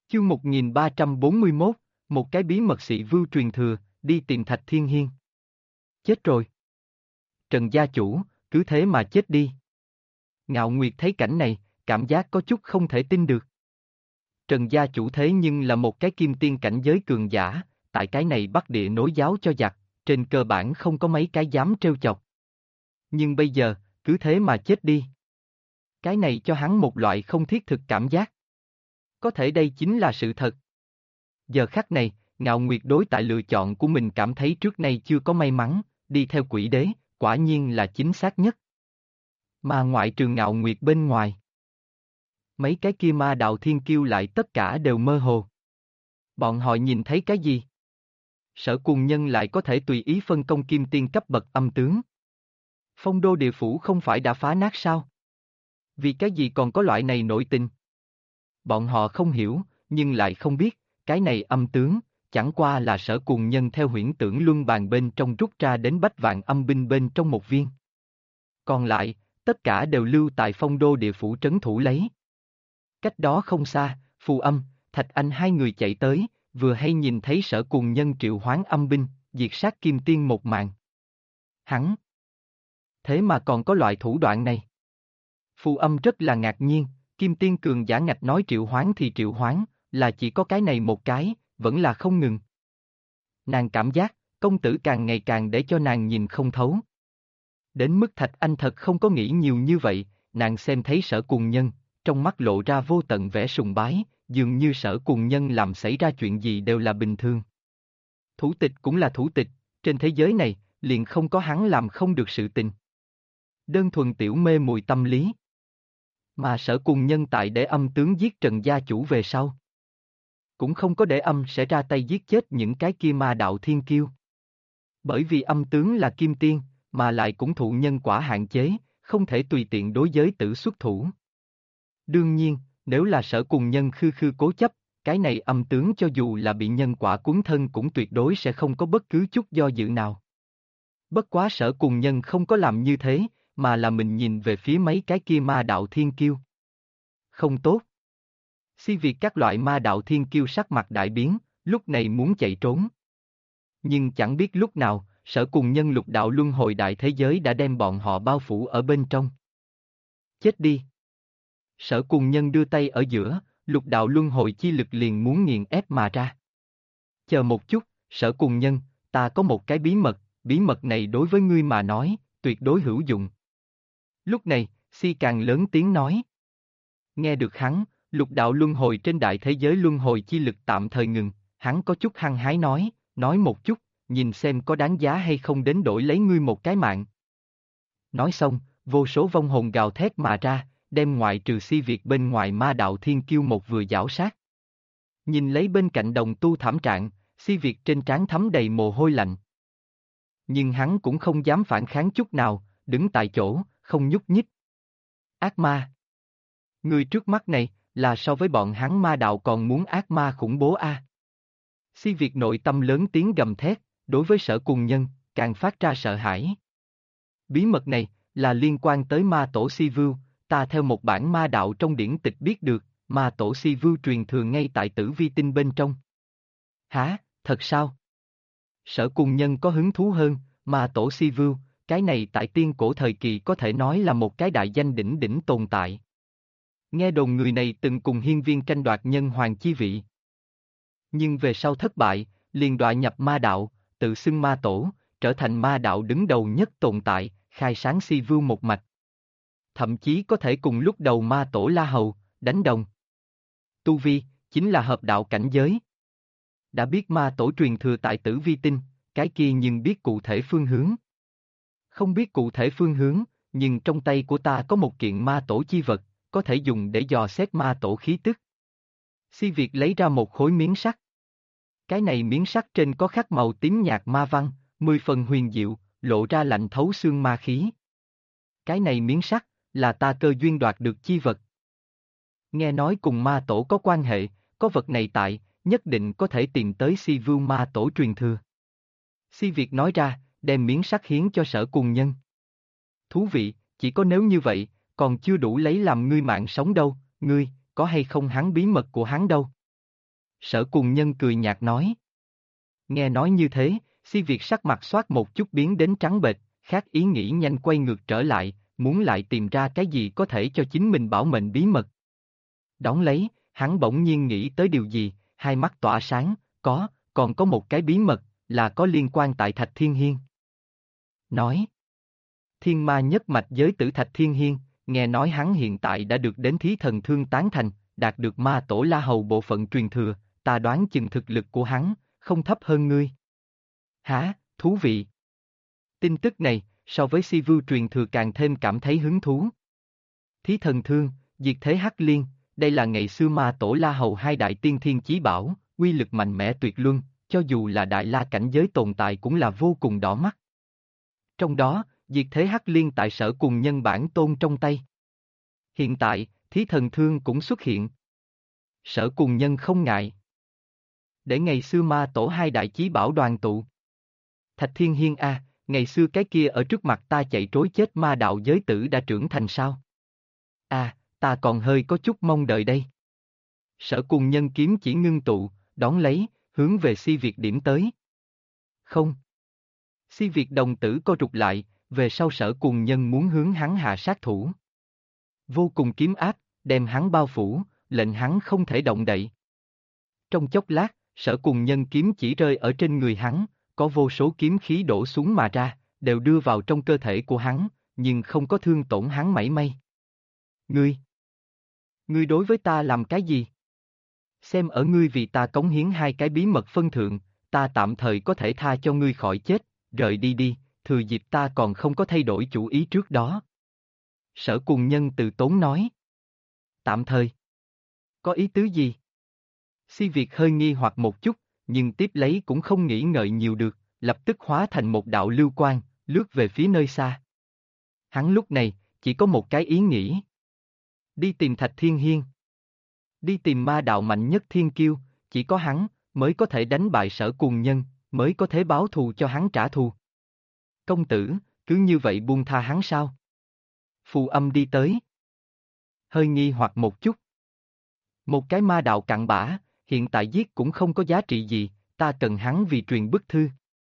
Chương 1341, một cái bí mật sĩ vưu truyền thừa, đi tìm Thạch Thiên Hiên. Chết rồi. Trần gia chủ, cứ thế mà chết đi. Ngạo Nguyệt thấy cảnh này, cảm giác có chút không thể tin được. Trần gia chủ thế nhưng là một cái kim tiên cảnh giới cường giả, tại cái này Bắc Địa nối giáo cho giặc, trên cơ bản không có mấy cái dám trêu chọc. Nhưng bây giờ, cứ thế mà chết đi. Cái này cho hắn một loại không thiết thực cảm giác. Có thể đây chính là sự thật. Giờ khắc này, Ngạo Nguyệt đối tại lựa chọn của mình cảm thấy trước nay chưa có may mắn, đi theo quỷ đế, quả nhiên là chính xác nhất. Mà ngoại trừ Ngạo Nguyệt bên ngoài, mấy cái kia ma đạo thiên kiêu lại tất cả đều mơ hồ. Bọn họ nhìn thấy cái gì? Sở Cuồng Nhân lại có thể tùy ý phân công kim tiên cấp bậc âm tướng. Phong đô địa phủ không phải đã phá nát sao? Vì cái gì còn có loại này nội tình? Bọn họ không hiểu, nhưng lại không biết, cái này âm tướng, chẳng qua là Sở Cuồng Nhân theo huyễn tưởng luân bàn bên trong rút ra đến bách vạn âm binh bên trong một viên. Còn lại, tất cả đều lưu tại phong đô địa phủ trấn thủ lấy. Cách đó không xa, Phù Âm, Thạch Anh hai người chạy tới, vừa hay nhìn thấy Sở Cuồng Nhân triệu hoán âm binh, diệt sát kim tiên một màn. Hắn! Thế mà còn có loại thủ đoạn này. Phù Âm rất là ngạc nhiên, kim tiên cường giả ngạch nói triệu hoán thì triệu hoán, là chỉ có cái này một cái, vẫn là không ngừng. Nàng cảm giác, công tử càng ngày càng để cho nàng nhìn không thấu. Đến mức Thạch Anh thật không có nghĩ nhiều như vậy, nàng xem thấy Sở Cuồng Nhân, trong mắt lộ ra vô tận vẻ sùng bái, dường như Sở Cuồng Nhân làm xảy ra chuyện gì đều là bình thường. Thủ tịch cũng là thủ tịch, trên thế giới này, liền không có hắn làm không được sự tình. Đơn thuần tiểu mê mùi tâm lý. Mà Sở Cuồng Nhân tại để âm tướng giết Trần gia chủ về sau, cũng không có để âm sẽ ra tay giết chết những cái kia ma đạo thiên kiêu. Bởi vì âm tướng là kim tiên, mà lại cũng thụ nhân quả hạn chế, không thể tùy tiện đối giới tử xuất thủ. Đương nhiên, nếu là Sở Cuồng Nhân khư khư cố chấp, cái này âm tướng cho dù là bị nhân quả cuốn thân cũng tuyệt đối sẽ không có bất cứ chút do dự nào. Bất quá Sở Cuồng Nhân không có làm như thế, mà là mình nhìn về phía mấy cái kia ma đạo thiên kiêu. Không tốt. Si việc các loại ma đạo thiên kiêu sắc mặt đại biến, lúc này muốn chạy trốn. Nhưng chẳng biết lúc nào, Sở Cuồng Nhân lục đạo luân hồi đại thế giới đã đem bọn họ bao phủ ở bên trong. Chết đi. Sở Cuồng Nhân đưa tay ở giữa, lục đạo luân hồi chi lực liền muốn nghiền ép mà ra. Chờ một chút, Sở Cuồng Nhân, ta có một cái bí mật này đối với ngươi mà nói, tuyệt đối hữu dụng. Lúc này, Si càng lớn tiếng nói. Nghe được hắn, lục đạo luân hồi trên đại thế giới luân hồi chi lực tạm thời ngừng, hắn có chút hăng hái nói một chút, nhìn xem có đáng giá hay không đến đổi lấy ngươi một cái mạng. Nói xong, vô số vong hồn gào thét mà ra, đem ngoại trừ Si Việt bên ngoài ma đạo thiên kiêu một vừa giảo sát. Nhìn lấy bên cạnh đồng tu thảm trạng, Si Việt trên trán thấm đầy mồ hôi lạnh. Nhưng hắn cũng không dám phản kháng chút nào, đứng tại chỗ, không nhúc nhích. Ác ma. Người trước mắt này, là so với bọn hắn ma đạo còn muốn ác ma khủng bố a. Si Việt nội tâm lớn tiếng gầm thét, đối với Sở Cuồng Nhân, càng phát ra sợ hãi. Bí mật này, là liên quan tới ma tổ Si Vưu, ta theo một bản ma đạo trong điển tịch biết được, ma tổ Si Vưu truyền thừa ngay tại Tử Vi Tinh bên trong. Hả, thật sao? Sở Cuồng Nhân có hứng thú hơn, ma tổ Si Vưu, cái này tại tiên cổ thời kỳ có thể nói là một cái đại danh đỉnh đỉnh tồn tại. Nghe đồn người này từng cùng hiên viên tranh đoạt nhân hoàng chi vị. Nhưng về sau thất bại, liền đọa nhập ma đạo, tự xưng ma tổ, trở thành ma đạo đứng đầu nhất tồn tại, khai sáng Si Vưu một mạch. Thậm chí có thể cùng lúc đầu ma tổ La Hầu, đánh đồng. Tu Vi, chính là hợp đạo cảnh giới. Đã biết ma tổ truyền thừa tại Tử Vi Tinh, cái kia nhưng biết cụ thể phương hướng. Không biết cụ thể phương hướng, nhưng trong tay của ta có một kiện ma tổ chi vật, có thể dùng để dò xét ma tổ khí tức. Si Việt lấy ra một khối miếng sắt. Cái này miếng sắt trên có khắc màu tím nhạt ma văn, 10 phần huyền diệu, lộ ra lạnh thấu xương ma khí. Cái này miếng sắt, là ta cơ duyên đoạt được chi vật. Nghe nói cùng ma tổ có quan hệ, có vật này tại, nhất định có thể tìm tới Si Vưu ma tổ truyền thừa. Si Việt nói ra, đem miếng sắt hiến cho Sở Cuồng Nhân. Thú vị, chỉ có nếu như vậy, còn chưa đủ lấy làm ngươi mạng sống đâu, ngươi, có hay không hắn bí mật của hắn đâu. Sở Cùng Nhân cười nhạt nói. Nghe nói như thế, Si Việt sắc mặt xoát một chút biến đến trắng bệch, khác ý nghĩ nhanh quay ngược trở lại, muốn lại tìm ra cái gì có thể cho chính mình bảo mệnh bí mật. Đón lấy, hắn bỗng nhiên nghĩ tới điều gì, hai mắt tỏa sáng, còn có một cái bí mật, là có liên quan tại Thạch Thiên Hiên. Nói. Thiên ma nhất mạch giới tử Thạch Thiên Hiên, nghe nói hắn hiện tại đã được đến Thí Thần Thương tán thành, đạt được ma tổ La Hầu bộ phận truyền thừa, ta đoán chừng thực lực của hắn, không thấp hơn ngươi. Hả, thú vị. Tin tức này, so với Si Vưu truyền thừa càng thêm cảm thấy hứng thú. Thí Thần Thương, Diệt Thế Hắc Liên, đây là ngày xưa ma tổ La Hầu hai đại tiên thiên chí bảo, uy lực mạnh mẽ tuyệt luân, cho dù là đại la cảnh giới tồn tại cũng là vô cùng đỏ mắt. Trong đó, Diệt Thế Hắc Liên tại Sở Cùng Nhân bản tôn trong tay. Hiện tại, Thí Thần Thương cũng xuất hiện. Sở Cùng Nhân không ngại. Để ngày xưa ma tổ hai đại chí bảo đoàn tụ. Thạch Thiên Hiên a, ngày xưa cái kia ở trước mặt ta chạy trối chết ma đạo giới tử đã trưởng thành sao? Ta còn hơi có chút mong đợi đây. Sở Cùng Nhân kiếm chỉ ngưng tụ, đón lấy, hướng về Si Việt điểm tới. Không. Si Việt đồng tử co rụt lại, về sau Sở Cùng Nhân muốn hướng hắn hạ sát thủ. Vô cùng kiếm áp, đem hắn bao phủ, lệnh hắn không thể động đậy. Trong chốc lát, Sở Cùng Nhân kiếm chỉ rơi ở trên người hắn, có vô số kiếm khí đổ xuống mà ra, đều đưa vào trong cơ thể của hắn, nhưng không có thương tổn hắn mảy may. Ngươi đối với ta làm cái gì? Xem ở ngươi vì ta cống hiến hai cái bí mật phân thượng, ta tạm thời có thể tha cho ngươi khỏi chết, rời đi đi, thừa dịp ta còn không có thay đổi chủ ý trước đó. Sở Cùng Nhân từ tốn nói. Tạm thời. Có ý tứ gì? Si Việt hơi nghi hoặc một chút, nhưng tiếp lấy cũng không nghĩ ngợi nhiều được, lập tức hóa thành một đạo lưu quang, lướt về phía nơi xa. Hắn lúc này, chỉ có một cái ý nghĩ. Đi tìm Thạch Thiên Hiên. Đi tìm ma đạo mạnh nhất thiên kiêu, chỉ có hắn, mới có thể đánh bại Sở Cùng Nhân, mới có thể báo thù cho hắn trả thù. Công tử, cứ như vậy buông tha hắn sao? Phù Âm đi tới. Hơi nghi hoặc một chút. Một cái ma đạo cặn bã, hiện tại giết cũng không có giá trị gì, ta cần hắn vì truyền bức thư.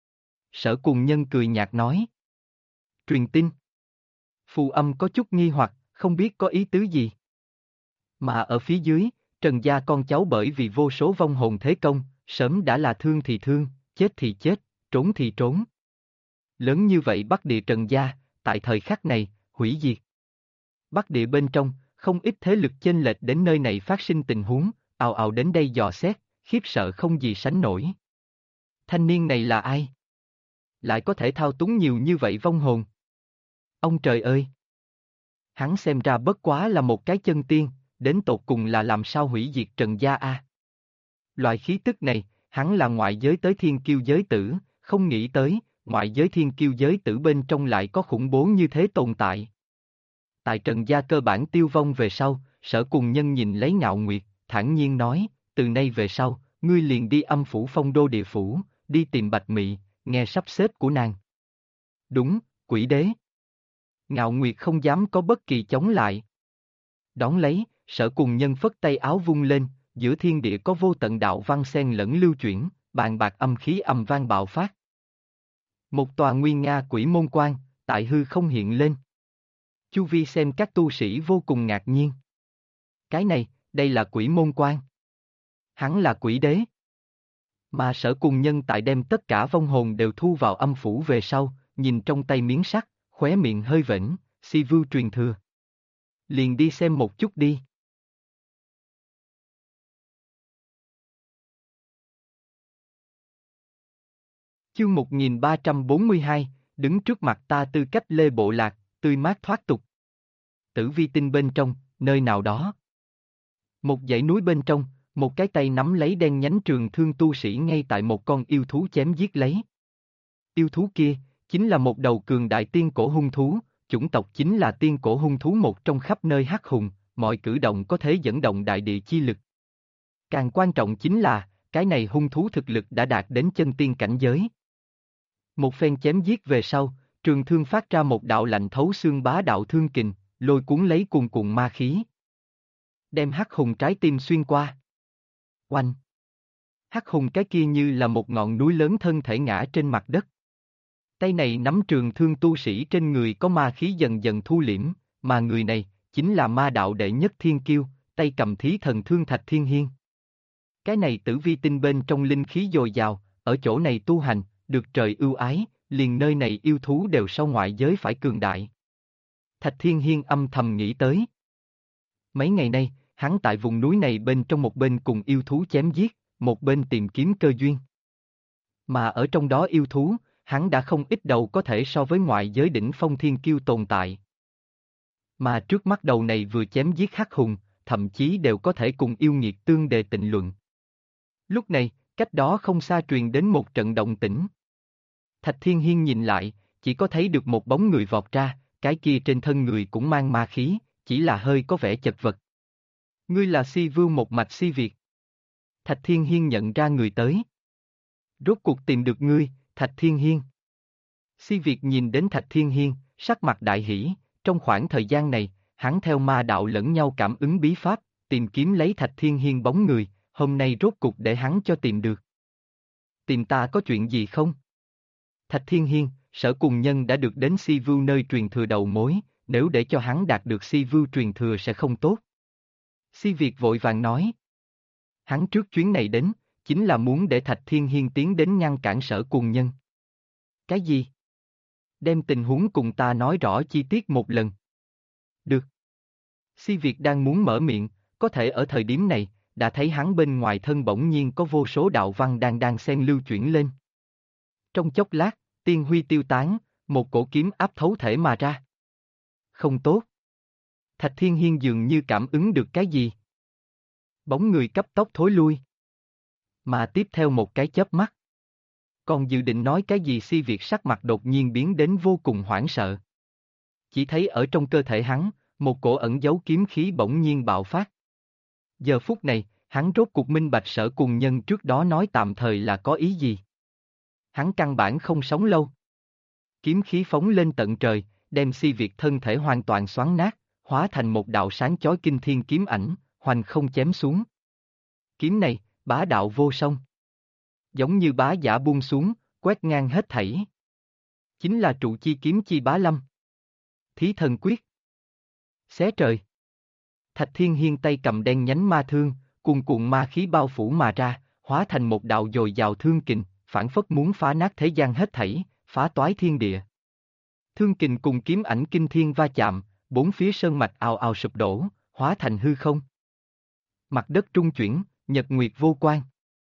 Sở Cùng Nhân cười nhạt nói. Truyền tin. Phù Âm có chút nghi hoặc, không biết có ý tứ gì. Mà ở phía dưới, Trần gia con cháu bởi vì vô số vong hồn thế công, sớm đã là thương thì thương, chết thì chết, trốn thì trốn. Lớn như vậy Bắc Địa Trần gia, tại thời khắc này, hủy diệt. Bắc Địa bên trong, không ít thế lực chênh lệch đến nơi này phát sinh tình huống, ào ào đến đây dò xét, khiếp sợ không gì sánh nổi. Thanh niên này là ai? Lại có thể thao túng nhiều như vậy vong hồn? Ông trời ơi! Hắn xem ra bất quá là một cái chân tiên, đến tột cùng là làm sao hủy diệt Trần gia a? Loại khí tức này, hắn là ngoại giới tới thiên kiêu giới tử, không nghĩ tới, ngoại giới thiên kiêu giới tử bên trong lại có khủng bố như thế tồn tại. Tại Trần gia cơ bản tiêu vong về sau, Sở Cùng Nhân nhìn lấy Ngạo Nguyệt, thản nhiên nói, từ nay về sau, ngươi liền đi âm phủ Phong Đô địa phủ, đi tìm Bạch Mị, nghe sắp xếp của nàng. Đúng, quỷ đế. Ngạo Nguyệt không dám có bất kỳ chống lại. Đón lấy, Sở Cùng Nhân phất tay áo vung lên, giữa thiên địa có vô tận đạo văn xen lẫn lưu chuyển, bàn bạc âm khí ầm vang bạo phát. Một tòa nguy nga quỷ môn quan, tại hư không hiện lên. Chu vi xem các tu sĩ vô cùng ngạc nhiên. Cái này, đây là quỷ môn quan. Hắn là quỷ đế. Mà Sở Cùng Nhân tại đem tất cả vong hồn đều thu vào âm phủ về sau, nhìn trong tay miếng sắt, khóe miệng hơi vểnh, Si Vưu truyền thừa. Liền đi xem một chút đi. Chương 1342, đứng trước mặt ta tư cách Lê Bộ Lạc, tươi mát thoát tục. Tử Vi Tinh bên trong, nơi nào đó. Một dãy núi bên trong, một cái tay nắm lấy đen nhánh trường thương tu sĩ ngay tại một con yêu thú chém giết lấy. Yêu thú kia, chính là một đầu cường đại tiên cổ hung thú, chủng tộc chính là tiên cổ hung thú một trong khắp nơi hắc hùng, mọi cử động có thể dẫn động đại địa chi lực. Càng quan trọng chính là, cái này hung thú thực lực đã đạt đến chân tiên cảnh giới. Một phen chém giết về sau, trường thương phát ra một đạo lạnh thấu xương bá đạo thương kình, lôi cuốn lấy cuồn cuộn ma khí. Đem hắc hùng trái tim xuyên qua. Oanh! Hắc hùng cái kia như là một ngọn núi lớn thân thể ngã trên mặt đất. Tay này nắm trường thương, tu sĩ trên người có ma khí dần dần thu liễm, mà người này, chính là ma đạo đệ nhất thiên kiêu, tay cầm thí thần thương Thạch Thiên Hiên. Cái này tử vi tinh bên trong linh khí dồi dào, ở chỗ này tu hành, được trời ưu ái, liền nơi này yêu thú đều so ngoại giới phải cường đại. Thạch Thiên Hiên âm thầm nghĩ tới. Mấy ngày nay, hắn tại vùng núi này bên trong một bên cùng yêu thú chém giết, một bên tìm kiếm cơ duyên. Mà ở trong đó yêu thú, hắn đã không ít đầu có thể so với ngoại giới đỉnh phong thiên kiêu tồn tại. Mà trước mắt đầu này vừa chém giết hắc hùng, thậm chí đều có thể cùng yêu nghiệt tương đề tịnh luận. Lúc này, cách đó không xa truyền đến một trận động tĩnh. Thạch Thiên Hiên nhìn lại, chỉ có thấy được một bóng người vọt ra, cái kia trên thân người cũng mang ma khí, chỉ là hơi có vẻ chật vật. Ngươi là Si Vưu một mạch Si Việt. Thạch Thiên Hiên nhận ra người tới. Rốt cuộc tìm được ngươi, Thạch Thiên Hiên. Si Việt nhìn đến Thạch Thiên Hiên, sắc mặt đại hỉ, trong khoảng thời gian này, hắn theo ma đạo lẫn nhau cảm ứng bí pháp, tìm kiếm lấy Thạch Thiên Hiên bóng người, hôm nay rốt cuộc để hắn cho tìm được. Tìm ta có chuyện gì không? Thạch Thiên Hiên, Sở Cùng Nhân đã được đến Si Vưu nơi truyền thừa đầu mối, nếu để cho hắn đạt được Si Vưu truyền thừa sẽ không tốt. Si Việt vội vàng nói. Hắn trước chuyến này đến, chính là muốn để Thạch Thiên Hiên tiến đến ngăn cản Sở Cùng Nhân. Cái gì? Đem tình huống cùng ta nói rõ chi tiết một lần. Được. Si Việt đang muốn mở miệng, có thể ở thời điểm này, đã thấy hắn bên ngoài thân bỗng nhiên có vô số đạo văn đang xen lưu chuyển lên. Trong chốc lát, tiên huy tiêu tán, một cổ kiếm áp thấu thể mà ra. Không tốt. Thạch Thiên Hiên dường như cảm ứng được cái gì. Bóng người cấp tốc thối lui. Mà tiếp theo một cái chớp mắt. Còn dự định nói cái gì, Si Việt sắc mặt đột nhiên biến đến vô cùng hoảng sợ. Chỉ thấy ở trong cơ thể hắn, một cổ ẩn giấu kiếm khí bỗng nhiên bạo phát. Giờ phút này, hắn rốt cuộc minh bạch Sở Cùng Nhân trước đó nói tạm thời là có ý gì. Hắn căn bản không sống lâu. Kiếm khí phóng lên tận trời, đem Si Việt thân thể hoàn toàn xoắn nát, hóa thành một đạo sáng chói kinh thiên kiếm ảnh, hoành không chém xuống. Kiếm này, bá đạo vô song. Giống như bá giả buông xuống, quét ngang hết thảy. Chính là trụ chi kiếm chi bá lâm. Thí thần quyết. Xé trời. Thạch Thiên Hiên tay cầm đen nhánh ma thương, cuồn cuộn ma khí bao phủ mà ra, hóa thành một đạo dồi dào thương kình, phảng phất muốn phá nát thế gian hết thảy, phá toái thiên địa. Thương kình cùng kiếm ảnh kinh thiên va chạm, bốn phía sơn mạch ào ào sụp đổ, hóa thành hư không. Mặt đất trung chuyển, nhật nguyệt vô quan.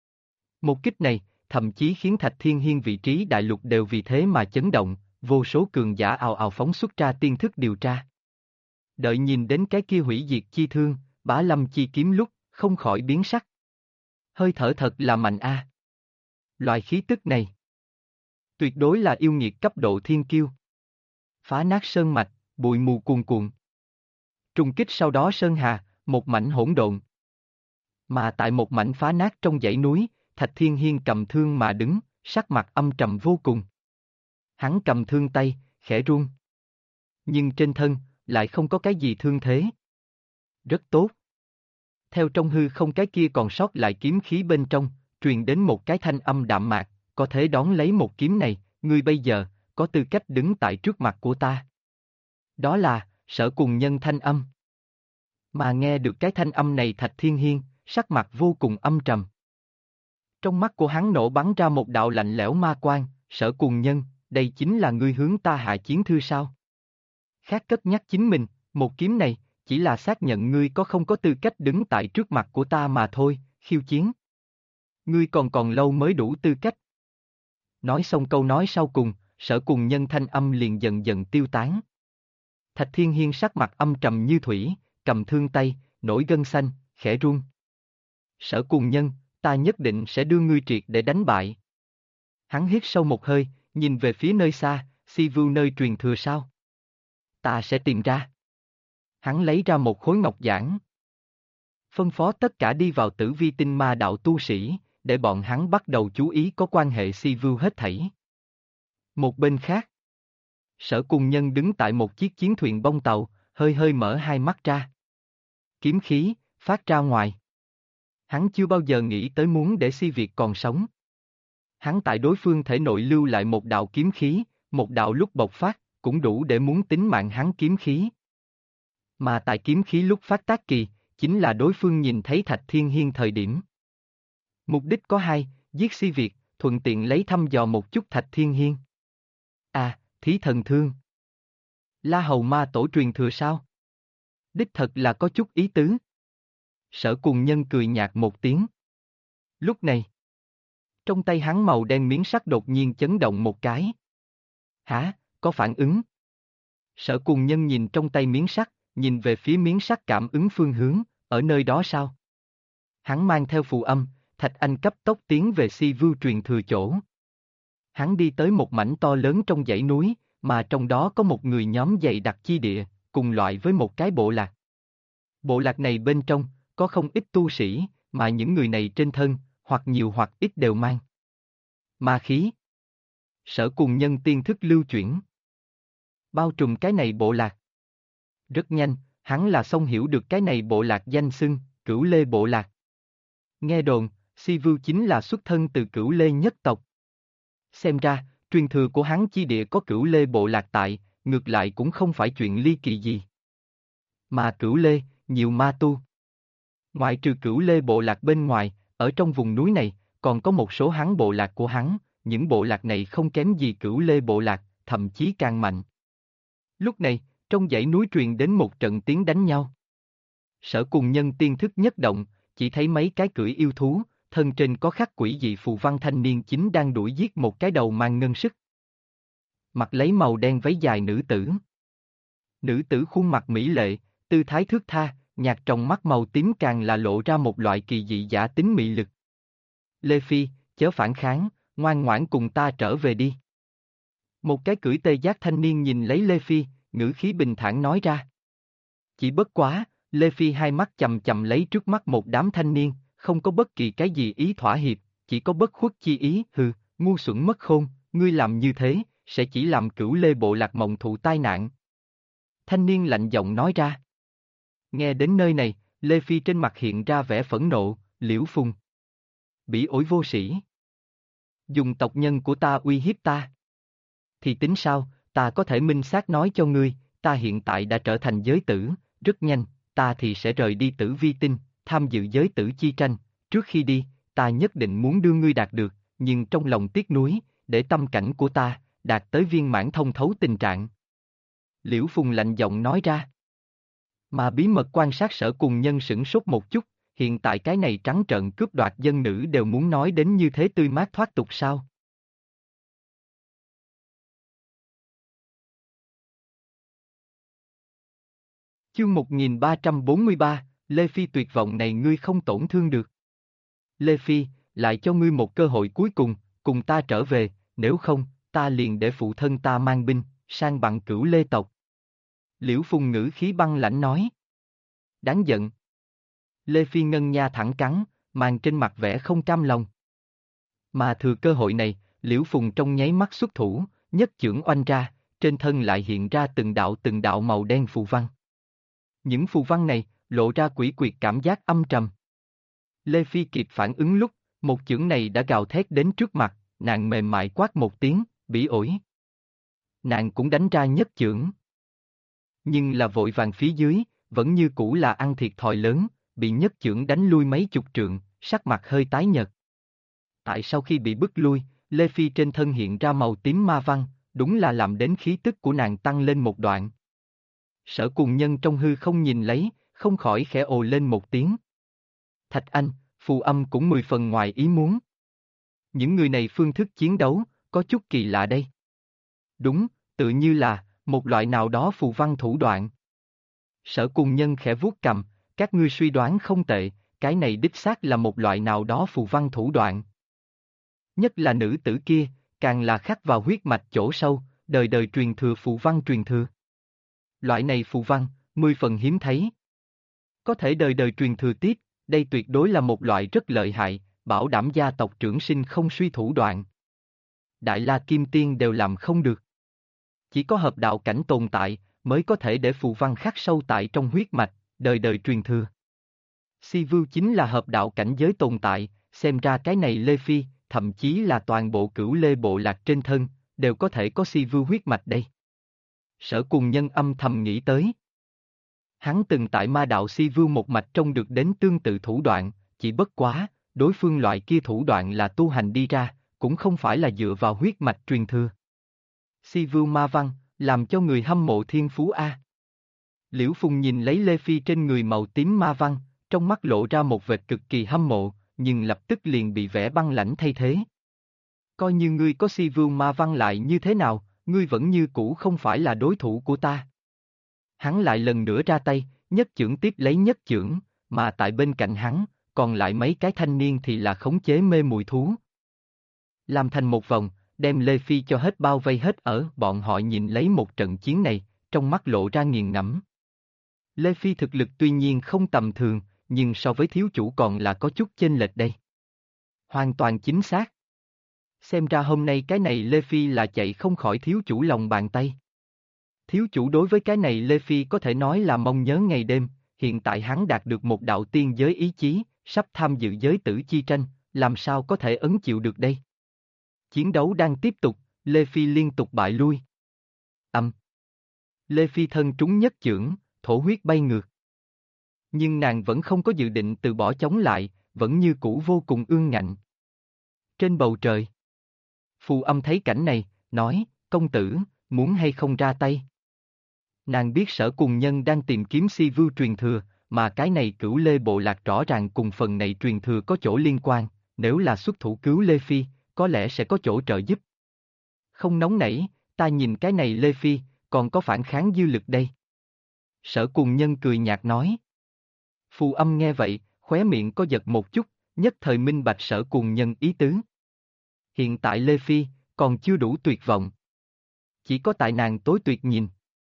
Một kích này, thậm chí khiến Thạch Thiên Hiên vị trí đại lục đều vì thế mà chấn động, vô số cường giả ào ào phóng xuất ra tiên thức điều tra. Đợi nhìn đến cái kia hủy diệt chi thương, bá lâm chi kiếm lúc, không khỏi biến sắc. Hơi thở thật là mạnh a. Loại khí tức này, tuyệt đối là yêu nghiệt cấp độ thiên kiêu. Phá nát sơn mạch, bụi mù cuồn cuộn. Trùng kích sau đó sơn hà, một mảnh hỗn độn. Mà tại một mảnh phá nát trong dãy núi, Thạch Thiên Hiên cầm thương mà đứng, sắc mặt âm trầm vô cùng. Hắn cầm thương tay, khẽ run. Nhưng trên thân, lại không có cái gì thương thế. Rất tốt. Theo trong hư không cái kia còn sót lại kiếm khí bên trong, truyền đến một cái thanh âm đạm mạc, có thể đón lấy một kiếm này, ngươi bây giờ, có tư cách đứng tại trước mặt của ta. Đó là, Sở Cùng Nhân thanh âm. Mà nghe được cái thanh âm này Thạch Thiên Hiên, sắc mặt vô cùng âm trầm. Trong mắt của hắn nổ bắn ra một đạo lạnh lẽo ma quang, Sở Cùng Nhân, đây chính là ngươi hướng ta hạ chiến thư sao? Khác cất nhắc chính mình, một kiếm này, chỉ là xác nhận ngươi không có tư cách đứng tại trước mặt của ta mà thôi, khiêu chiến. Ngươi còn lâu mới đủ tư cách. Nói xong câu nói sau cùng, Sở Cùng Nhân thanh âm liền dần dần tiêu tán. Thạch Thiên Hiên sắc mặt âm trầm như thủy, cầm thương tay, nổi gân xanh, khẽ run. Sở Cùng Nhân, ta nhất định sẽ đưa ngươi triệt để đánh bại. Hắn hít sâu một hơi, nhìn về phía nơi xa, Si Vưu nơi truyền thừa sao? Ta sẽ tìm ra. Hắn lấy ra một khối ngọc giản. Phân phó tất cả đi vào Tử Vi Tinh Ma đạo tu sĩ, để bọn hắn bắt đầu chú ý có quan hệ Si Vưu hết thảy. Một bên khác, Sở Cùng Nhân đứng tại một chiếc chiến thuyền bông tàu, hơi hơi mở hai mắt ra. Kiếm khí, phát ra ngoài. Hắn chưa bao giờ nghĩ tới muốn để Si Việt còn sống. Hắn tại đối phương thể nội lưu lại một đạo kiếm khí, một đạo lúc bộc phát, cũng đủ để muốn tính mạng hắn kiếm khí. Mà tại kiếm khí lúc phát tác kỳ, chính là đối phương nhìn thấy Thạch Thiên Hiên thời điểm. Mục đích có hai, giết Si Việt, thuận tiện lấy thăm dò một chút Thạch Thiên Hiên. À, thí thần thương. La Hầu Ma Tổ truyền thừa sao? Đích thật là có chút ý tứ. Sở Cùng Nhân cười nhạt một tiếng. Lúc này, trong tay hắn màu đen miếng sắt đột nhiên chấn động một cái. Hả, có phản ứng? Sở Cùng Nhân nhìn trong tay miếng sắt, nhìn về phía miếng sắt cảm ứng phương hướng, ở nơi đó sao? Hắn mang theo phù âm, Thạch Anh cấp tốc tiến về Si Vưu truyền thừa chỗ. Hắn đi tới một mảnh to lớn trong dãy núi, mà trong đó có một người nhóm dày đặc chi địa, cùng loại với một cái bộ lạc. Bộ lạc này bên trong, có không ít tu sĩ, mà những người này trên thân, hoặc nhiều hoặc ít đều mang ma khí. Sở Cùng Nhân tiên thức lưu chuyển, bao trùm cái này bộ lạc. Rất nhanh, hắn là xông hiểu được cái này bộ lạc danh xưng, Cửu Lê bộ lạc. Nghe đồn, Si Vưu chính là xuất thân từ Cửu Lê nhất tộc. Xem ra, truyền thừa của hắn chi địa có Cửu Lê bộ lạc tại, ngược lại cũng không phải chuyện ly kỳ gì. Mà Cửu Lê, nhiều ma tu. Ngoại trừ Cửu Lê bộ lạc bên ngoài, ở trong vùng núi này, còn có một số hắn bộ lạc của hắn, những bộ lạc này không kém gì Cửu Lê bộ lạc, thậm chí càng mạnh. Lúc này, trong dãy núi truyền đến một trận tiếng đánh nhau. Sở Cùng Nhân tiên thức nhất động, chỉ thấy mấy cái cưỡi yêu thú, thân trên có khắc quỷ dị phù văn thanh niên chính đang đuổi giết một cái đầu mang ngân sức. Mặc lấy màu đen váy dài nữ tử. Nữ tử khuôn mặt mỹ lệ, tư thái thướt tha, nhạt trong mắt màu tím càng là lộ ra một loại kỳ dị giả tính mị lực. Lê Phi, chớ phản kháng, ngoan ngoãn cùng ta trở về đi. Một cái cưỡi tê giác thanh niên nhìn lấy Lê Phi, ngữ khí bình thản nói ra. Chỉ bất quá, Lê Phi hai mắt chầm chầm lấy trước mắt một đám thanh niên, không có bất kỳ cái gì ý thỏa hiệp, chỉ có bất khuất chi ý, hừ, ngu xuẩn mất khôn, ngươi làm như thế, sẽ chỉ làm Cửu Lê bộ lạc mộng thụ tai nạn. Thanh niên lạnh giọng nói ra. Nghe đến nơi này, Lê Phi trên mặt hiện ra vẻ phẫn nộ, Liễu Phùng. Bỉ ổi vô sĩ. Dùng tộc nhân của ta uy hiếp ta. Thì tính sao, ta có thể minh xác nói cho ngươi, ta hiện tại đã trở thành giới tử, rất nhanh, ta thì sẽ rời đi Tử Vi Tinh, tham dự giới tử chi tranh, trước khi đi, ta nhất định muốn đưa ngươi đạt được, nhưng trong lòng tiếc nuối, để tâm cảnh của ta, đạt tới viên mãn thông thấu tình trạng. Liễu Phùng lạnh giọng nói ra. Mà bí mật quan sát Sở Cùng Nhân sửng sốt một chút, hiện tại cái này trắng trợn cướp đoạt dân nữ đều muốn nói đến như thế tươi mát thoát tục sao? Chương 1343, Lê Phi tuyệt vọng này ngươi không tổn thương được. Lê Phi, lại cho ngươi một cơ hội cuối cùng ta trở về, nếu không, ta liền để phụ thân ta mang binh, sang bằng Cửu Lê tộc. Liễu Phùng ngữ khí băng lãnh nói. Đáng giận. Lê Phi ngân nha thẳng cắn, mang trên mặt vẻ không cam lòng. Mà thừa cơ hội này, Liễu Phùng trong nháy mắt xuất thủ, nhất chưởng oanh ra, trên thân lại hiện ra từng đạo màu đen phù văn. Những phù văn này, lộ ra quỷ quyệt cảm giác âm trầm. Lê Phi kịp phản ứng lúc, một chưởng này đã gào thét đến trước mặt, nàng mềm mại quát một tiếng, bỉ ổi. Nàng cũng đánh ra nhất chưởng. Nhưng là vội vàng phía dưới, vẫn như cũ là ăn thiệt thòi lớn, bị nhất chưởng đánh lui mấy chục trượng, sắc mặt hơi tái nhợt. Tại sau khi bị bức lui, Lê Phi trên thân hiện ra màu tím ma văn, đúng là làm đến khí tức của nàng tăng lên một đoạn. Sở Cùng Nhân trong hư không nhìn lấy, không khỏi khẽ ồ lên một tiếng. Thạch Anh, phù âm cũng 10 phần ngoài ý muốn. Những người này phương thức chiến đấu, có chút kỳ lạ đây. Đúng, tự như là, một loại nào đó phù văn thủ đoạn. Sở Cùng Nhân khẽ vuốt cầm, các ngươi suy đoán không tệ, cái này đích xác là một loại nào đó phù văn thủ đoạn. Nhất là nữ tử kia, càng là khắc vào huyết mạch chỗ sâu, đời đời truyền thừa phù văn truyền thừa. Loại này phù văn, 10 phần hiếm thấy. Có thể đời đời truyền thừa tiếp, đây tuyệt đối là một loại rất lợi hại, bảo đảm gia tộc trưởng sinh không suy thủ đoạn. Đại La Kim Tiên đều làm không được. Chỉ có hợp đạo cảnh tồn tại, mới có thể để phù văn khắc sâu tại trong huyết mạch, đời đời truyền thừa. Si Vưu chính là hợp đạo cảnh giới tồn tại, xem ra cái này Lê Phi, thậm chí là toàn bộ Cửu Lê bộ lạc trên thân, đều có thể có Si Vưu huyết mạch đây. Sở Cùng Nhân âm thầm nghĩ tới. Hắn từng tại ma đạo Si Vưu một mạch trông được đến tương tự thủ đoạn, chỉ bất quá, đối phương loại kia thủ đoạn là tu hành đi ra, cũng không phải là dựa vào huyết mạch truyền thừa. Si Vưu ma văn, làm cho người hâm mộ thiên phú A. Liễu Phùng nhìn lấy Lê Phi trên người màu tím ma văn, trong mắt lộ ra một vệt cực kỳ hâm mộ, nhưng lập tức liền bị vẻ băng lãnh thay thế. Coi như ngươi có Si Vưu ma văn lại như thế nào, ngươi vẫn như cũ không phải là đối thủ của ta. Hắn lại lần nữa ra tay, nhất chưởng tiếp lấy nhất chưởng, mà tại bên cạnh hắn, còn lại mấy cái thanh niên thì là khống chế mê mùi thú. Làm thành một vòng, đem Lê Phi cho hết bao vây hết ở, bọn họ nhìn lấy một trận chiến này, trong mắt lộ ra nghiền ngẫm. Lê Phi thực lực tuy nhiên không tầm thường, nhưng so với thiếu chủ còn là có chút chênh lệch đây. Hoàn toàn chính xác. Xem ra hôm nay cái này Lê Phi là chạy không khỏi thiếu chủ lòng bàn tay. Thiếu chủ đối với cái này Lê Phi có thể nói là mong nhớ ngày đêm, hiện tại hắn đạt được một đạo tiên giới ý chí, sắp tham dự giới tử chi tranh, làm sao có thể ấn chịu được đây. Chiến đấu đang tiếp tục, Lê Phi liên tục bại lui. Lê Phi thân trúng nhất chưởng, thổ huyết bay ngược. Nhưng nàng vẫn không có dự định từ bỏ chống lại, vẫn như cũ vô cùng ương ngạnh. Trên bầu trời, Phù Âm thấy cảnh này, nói, công tử, muốn hay không ra tay? Nàng biết Sở Cùng Nhân đang tìm kiếm Si Vưu truyền thừa, mà cái này Cửu Lê bộ lạc rõ ràng cùng phần này truyền thừa có chỗ liên quan, nếu là xuất thủ cứu Lê Phi, có lẽ sẽ có chỗ trợ giúp. Không nóng nảy, ta nhìn cái này Lê Phi, còn có phản kháng dư lực đây. Sở Cùng Nhân cười nhạt nói. Phù Âm nghe vậy, khóe miệng có giật một chút, nhất thời minh bạch Sở Cùng Nhân ý tứ. Hiện tại Lê Phi, còn chưa đủ tuyệt vọng. Chỉ có tại nàng tối tuyệt nhìn.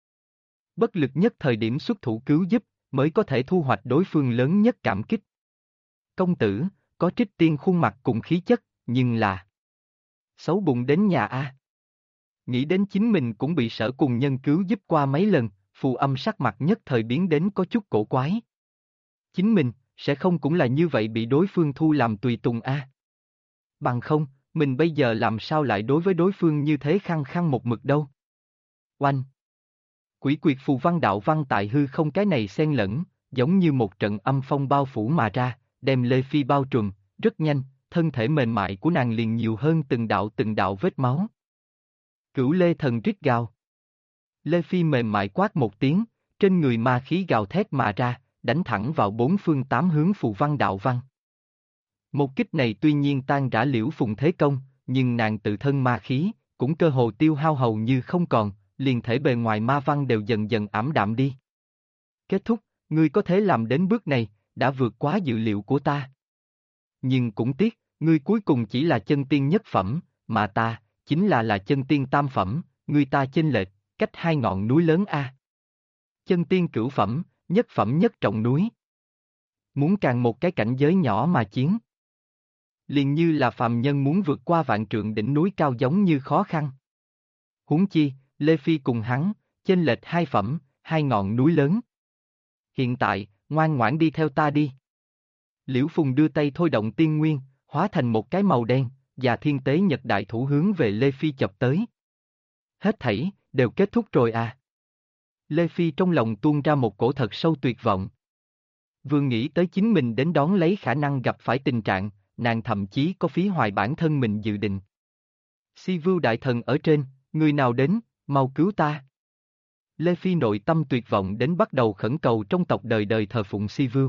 Bất lực nhất thời điểm xuất thủ cứu giúp, mới có thể thu hoạch đối phương lớn nhất cảm kích. Công tử, có Trích Tiên khuôn mặt cùng khí chất, nhưng là xấu bụng đến nhà a. Nghĩ đến chính mình cũng bị Sở Cùng Nhân cứu giúp qua mấy lần, Phù Âm sắc mặt nhất thời biến đến có chút cổ quái. Chính mình, sẽ không cũng là như vậy bị đối phương thu làm tùy tùng a. Bằng không, mình bây giờ làm sao lại đối với đối phương như thế khăng khăng một mực đâu. Oanh! Quỷ quyệt phù văn đạo văn tại hư không cái này xen lẫn, giống như một trận âm phong bao phủ mà ra, đem Lê Phi bao trùm, rất nhanh, thân thể mềm mại của nàng liền nhiều hơn từng đạo vết máu. Cửu Lê thần rít gào. Lê Phi mềm mại quát một tiếng, trên người ma khí gào thét mà ra, đánh thẳng vào bốn phương tám hướng phù văn đạo văn. Một kích này tuy nhiên tan rã Liễu Phùng thế công, nhưng nàng tự thân ma khí, cũng cơ hồ tiêu hao hầu như không còn, liền thể bề ngoài ma văn đều dần dần ảm đạm đi. Kết thúc, ngươi có thể làm đến bước này, đã vượt quá dự liệu của ta. Nhưng cũng tiếc, ngươi cuối cùng chỉ là chân tiên nhất phẩm, mà ta, chính là chân tiên tam phẩm, ngươi ta chênh lệch, cách hai ngọn núi lớn a. Chân tiên cửu phẩm, nhất phẩm nhất trọng núi. Muốn càng một cái cảnh giới nhỏ mà chiến. Liền như là phàm nhân muốn vượt qua vạn trượng đỉnh núi cao giống như khó khăn. Huống chi, Lê Phi cùng hắn, chênh lệch hai phẩm, hai ngọn núi lớn. Hiện tại, ngoan ngoãn đi theo ta đi. Liễu Phùng đưa tay thôi động tiên nguyên, hóa thành một cái màu đen, và thiên tế nhật đại thủ hướng về Lê Phi chập tới. Hết thảy, đều kết thúc rồi à. Lê Phi trong lòng tuôn ra một cổ thật sâu tuyệt vọng. Vừa nghĩ tới chính mình đến đón lấy khả năng gặp phải tình trạng, nàng thậm chí có phí hoài bản thân mình dự định. Si Vưu đại thần ở trên, người nào đến, mau cứu ta. Lê Phi nội tâm tuyệt vọng đến bắt đầu khẩn cầu trong tộc đời đời thờ phụng Si Vưu.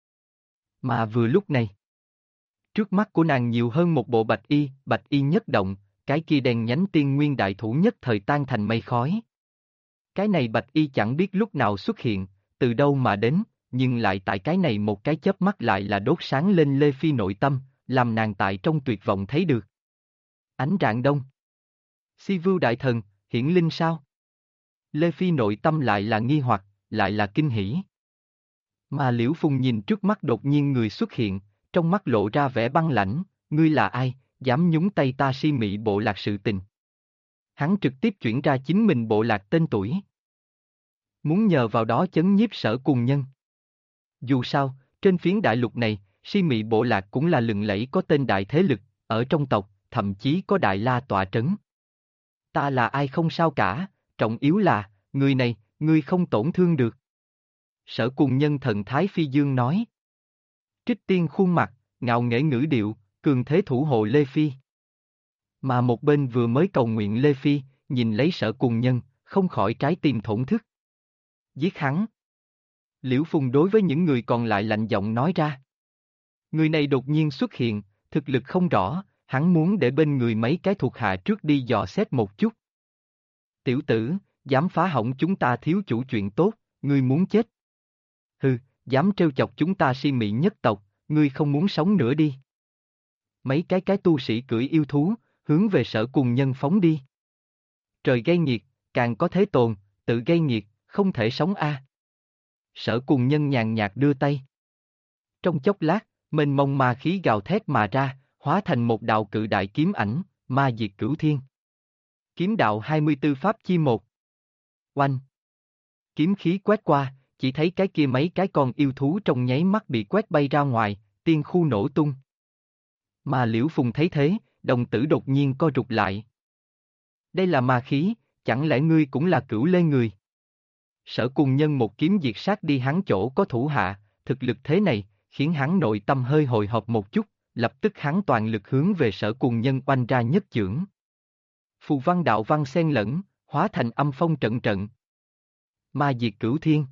Mà vừa lúc này, trước mắt của nàng nhiều hơn một bộ bạch y nhất động, cái kia đèn nhánh tiên nguyên đại thủ nhất thời tan thành mây khói. Cái này bạch y chẳng biết lúc nào xuất hiện, từ đâu mà đến, nhưng lại tại cái này một cái chớp mắt lại là đốt sáng lên Lê Phi nội tâm, làm nàng tại trong tuyệt vọng thấy được. Ánh rạng đông. Si Vưu đại thần, hiển linh sao? Lê Phi nội tâm lại là nghi hoặc, lại là kinh hỉ. Mà Liễu Phùng nhìn trước mắt đột nhiên người xuất hiện, trong mắt lộ ra vẻ băng lãnh, ngươi là ai, dám nhúng tay ta Si Mị bộ lạc sự tình. Hắn trực tiếp chuyển ra chính mình bộ lạc tên tuổi. Muốn nhờ vào đó chấn nhiếp Sở Cùng Nhân. Dù sao, Trên phiến đại lục này, Si Mị bộ lạc cũng là lừng lẫy có tên đại thế lực, ở trong tộc, thậm chí có Đại La tọa trấn. Ta là ai không sao cả, trọng yếu là, người này, ngươi không tổn thương được. Sở Cùng Nhân thần thái phi dương nói. Trích Tiên khuôn mặt, ngạo nghễ ngữ điệu, cường thế thủ hộ Lê Phi. Mà một bên vừa mới cầu nguyện Lê Phi, nhìn lấy Sở Cùng Nhân, không khỏi trái tim thổn thức. Giết hắn. Liễu Phùng đối với những người còn lại lạnh giọng nói ra. Người này đột nhiên xuất hiện, thực lực không rõ, hắn muốn để bên người mấy cái thuộc hạ trước đi dò xét một chút. Tiểu tử, dám phá hỏng chúng ta thiếu chủ chuyện tốt, ngươi muốn chết. Hừ, dám trêu chọc chúng ta Si Mị nhất tộc, ngươi không muốn sống nữa đi. Mấy cái tu sĩ cưỡi yêu thú, hướng về Sở Cùng Nhân phóng đi. Trời gây nghiệt, càng có thế tồn, tự gây nghiệt, không thể sống a. Sở Cùng Nhân nhàn nhạt đưa tay. Trong chốc lát, mênh mông ma khí gào thét mà ra, hóa thành một đạo cự đại kiếm ảnh, ma diệt cửu thiên. Kiếm đạo 24 pháp chi một. Oanh. Kiếm khí quét qua, chỉ thấy cái kia mấy cái con yêu thú trong nháy mắt bị quét bay ra ngoài, tiên khu nổ tung. Mà Liễu Phùng thấy thế, đồng tử đột nhiên co rụt lại. Đây là ma khí, chẳng lẽ ngươi cũng là Cửu Lê người? Sở Cùng Nhân một kiếm diệt sát đi hắn chỗ có thủ hạ, thực lực thế này, khiến hắn nội tâm hơi hồi hộp một chút, lập tức hắn toàn lực hướng về Sở Cùng Nhân oanh ra nhất chưởng. Phù văn đạo văn xen lẫn, hóa thành âm phong trận trận. Ma diệt cửu thiên.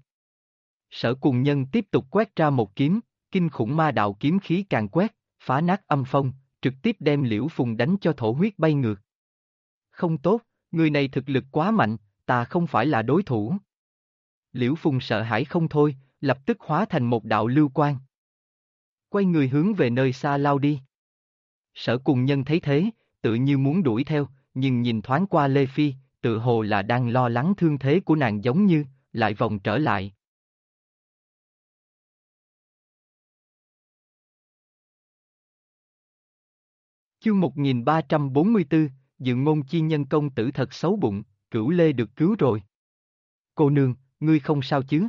Sở Cùng Nhân tiếp tục quét ra một kiếm, kinh khủng ma đạo kiếm khí càng quét, phá nát âm phong, trực tiếp đem Liễu Phùng đánh cho thổ huyết bay ngược. Không tốt, người này thực lực quá mạnh, ta không phải là đối thủ. Liễu Phùng sợ hãi không thôi, lập tức hóa thành một đạo lưu quang. Quay người hướng về nơi xa lao đi. Sở Cùng Nhân thấy thế, tự như muốn đuổi theo, nhưng nhìn thoáng qua Lê Phi, tự hồ là đang lo lắng thương thế của nàng giống như, lại vòng trở lại. Chương 1344, Dượng Ngôn Chi Nhân công tử thật xấu bụng, Cửu Lê được cứu rồi. Cô nương, ngươi không sao chứ?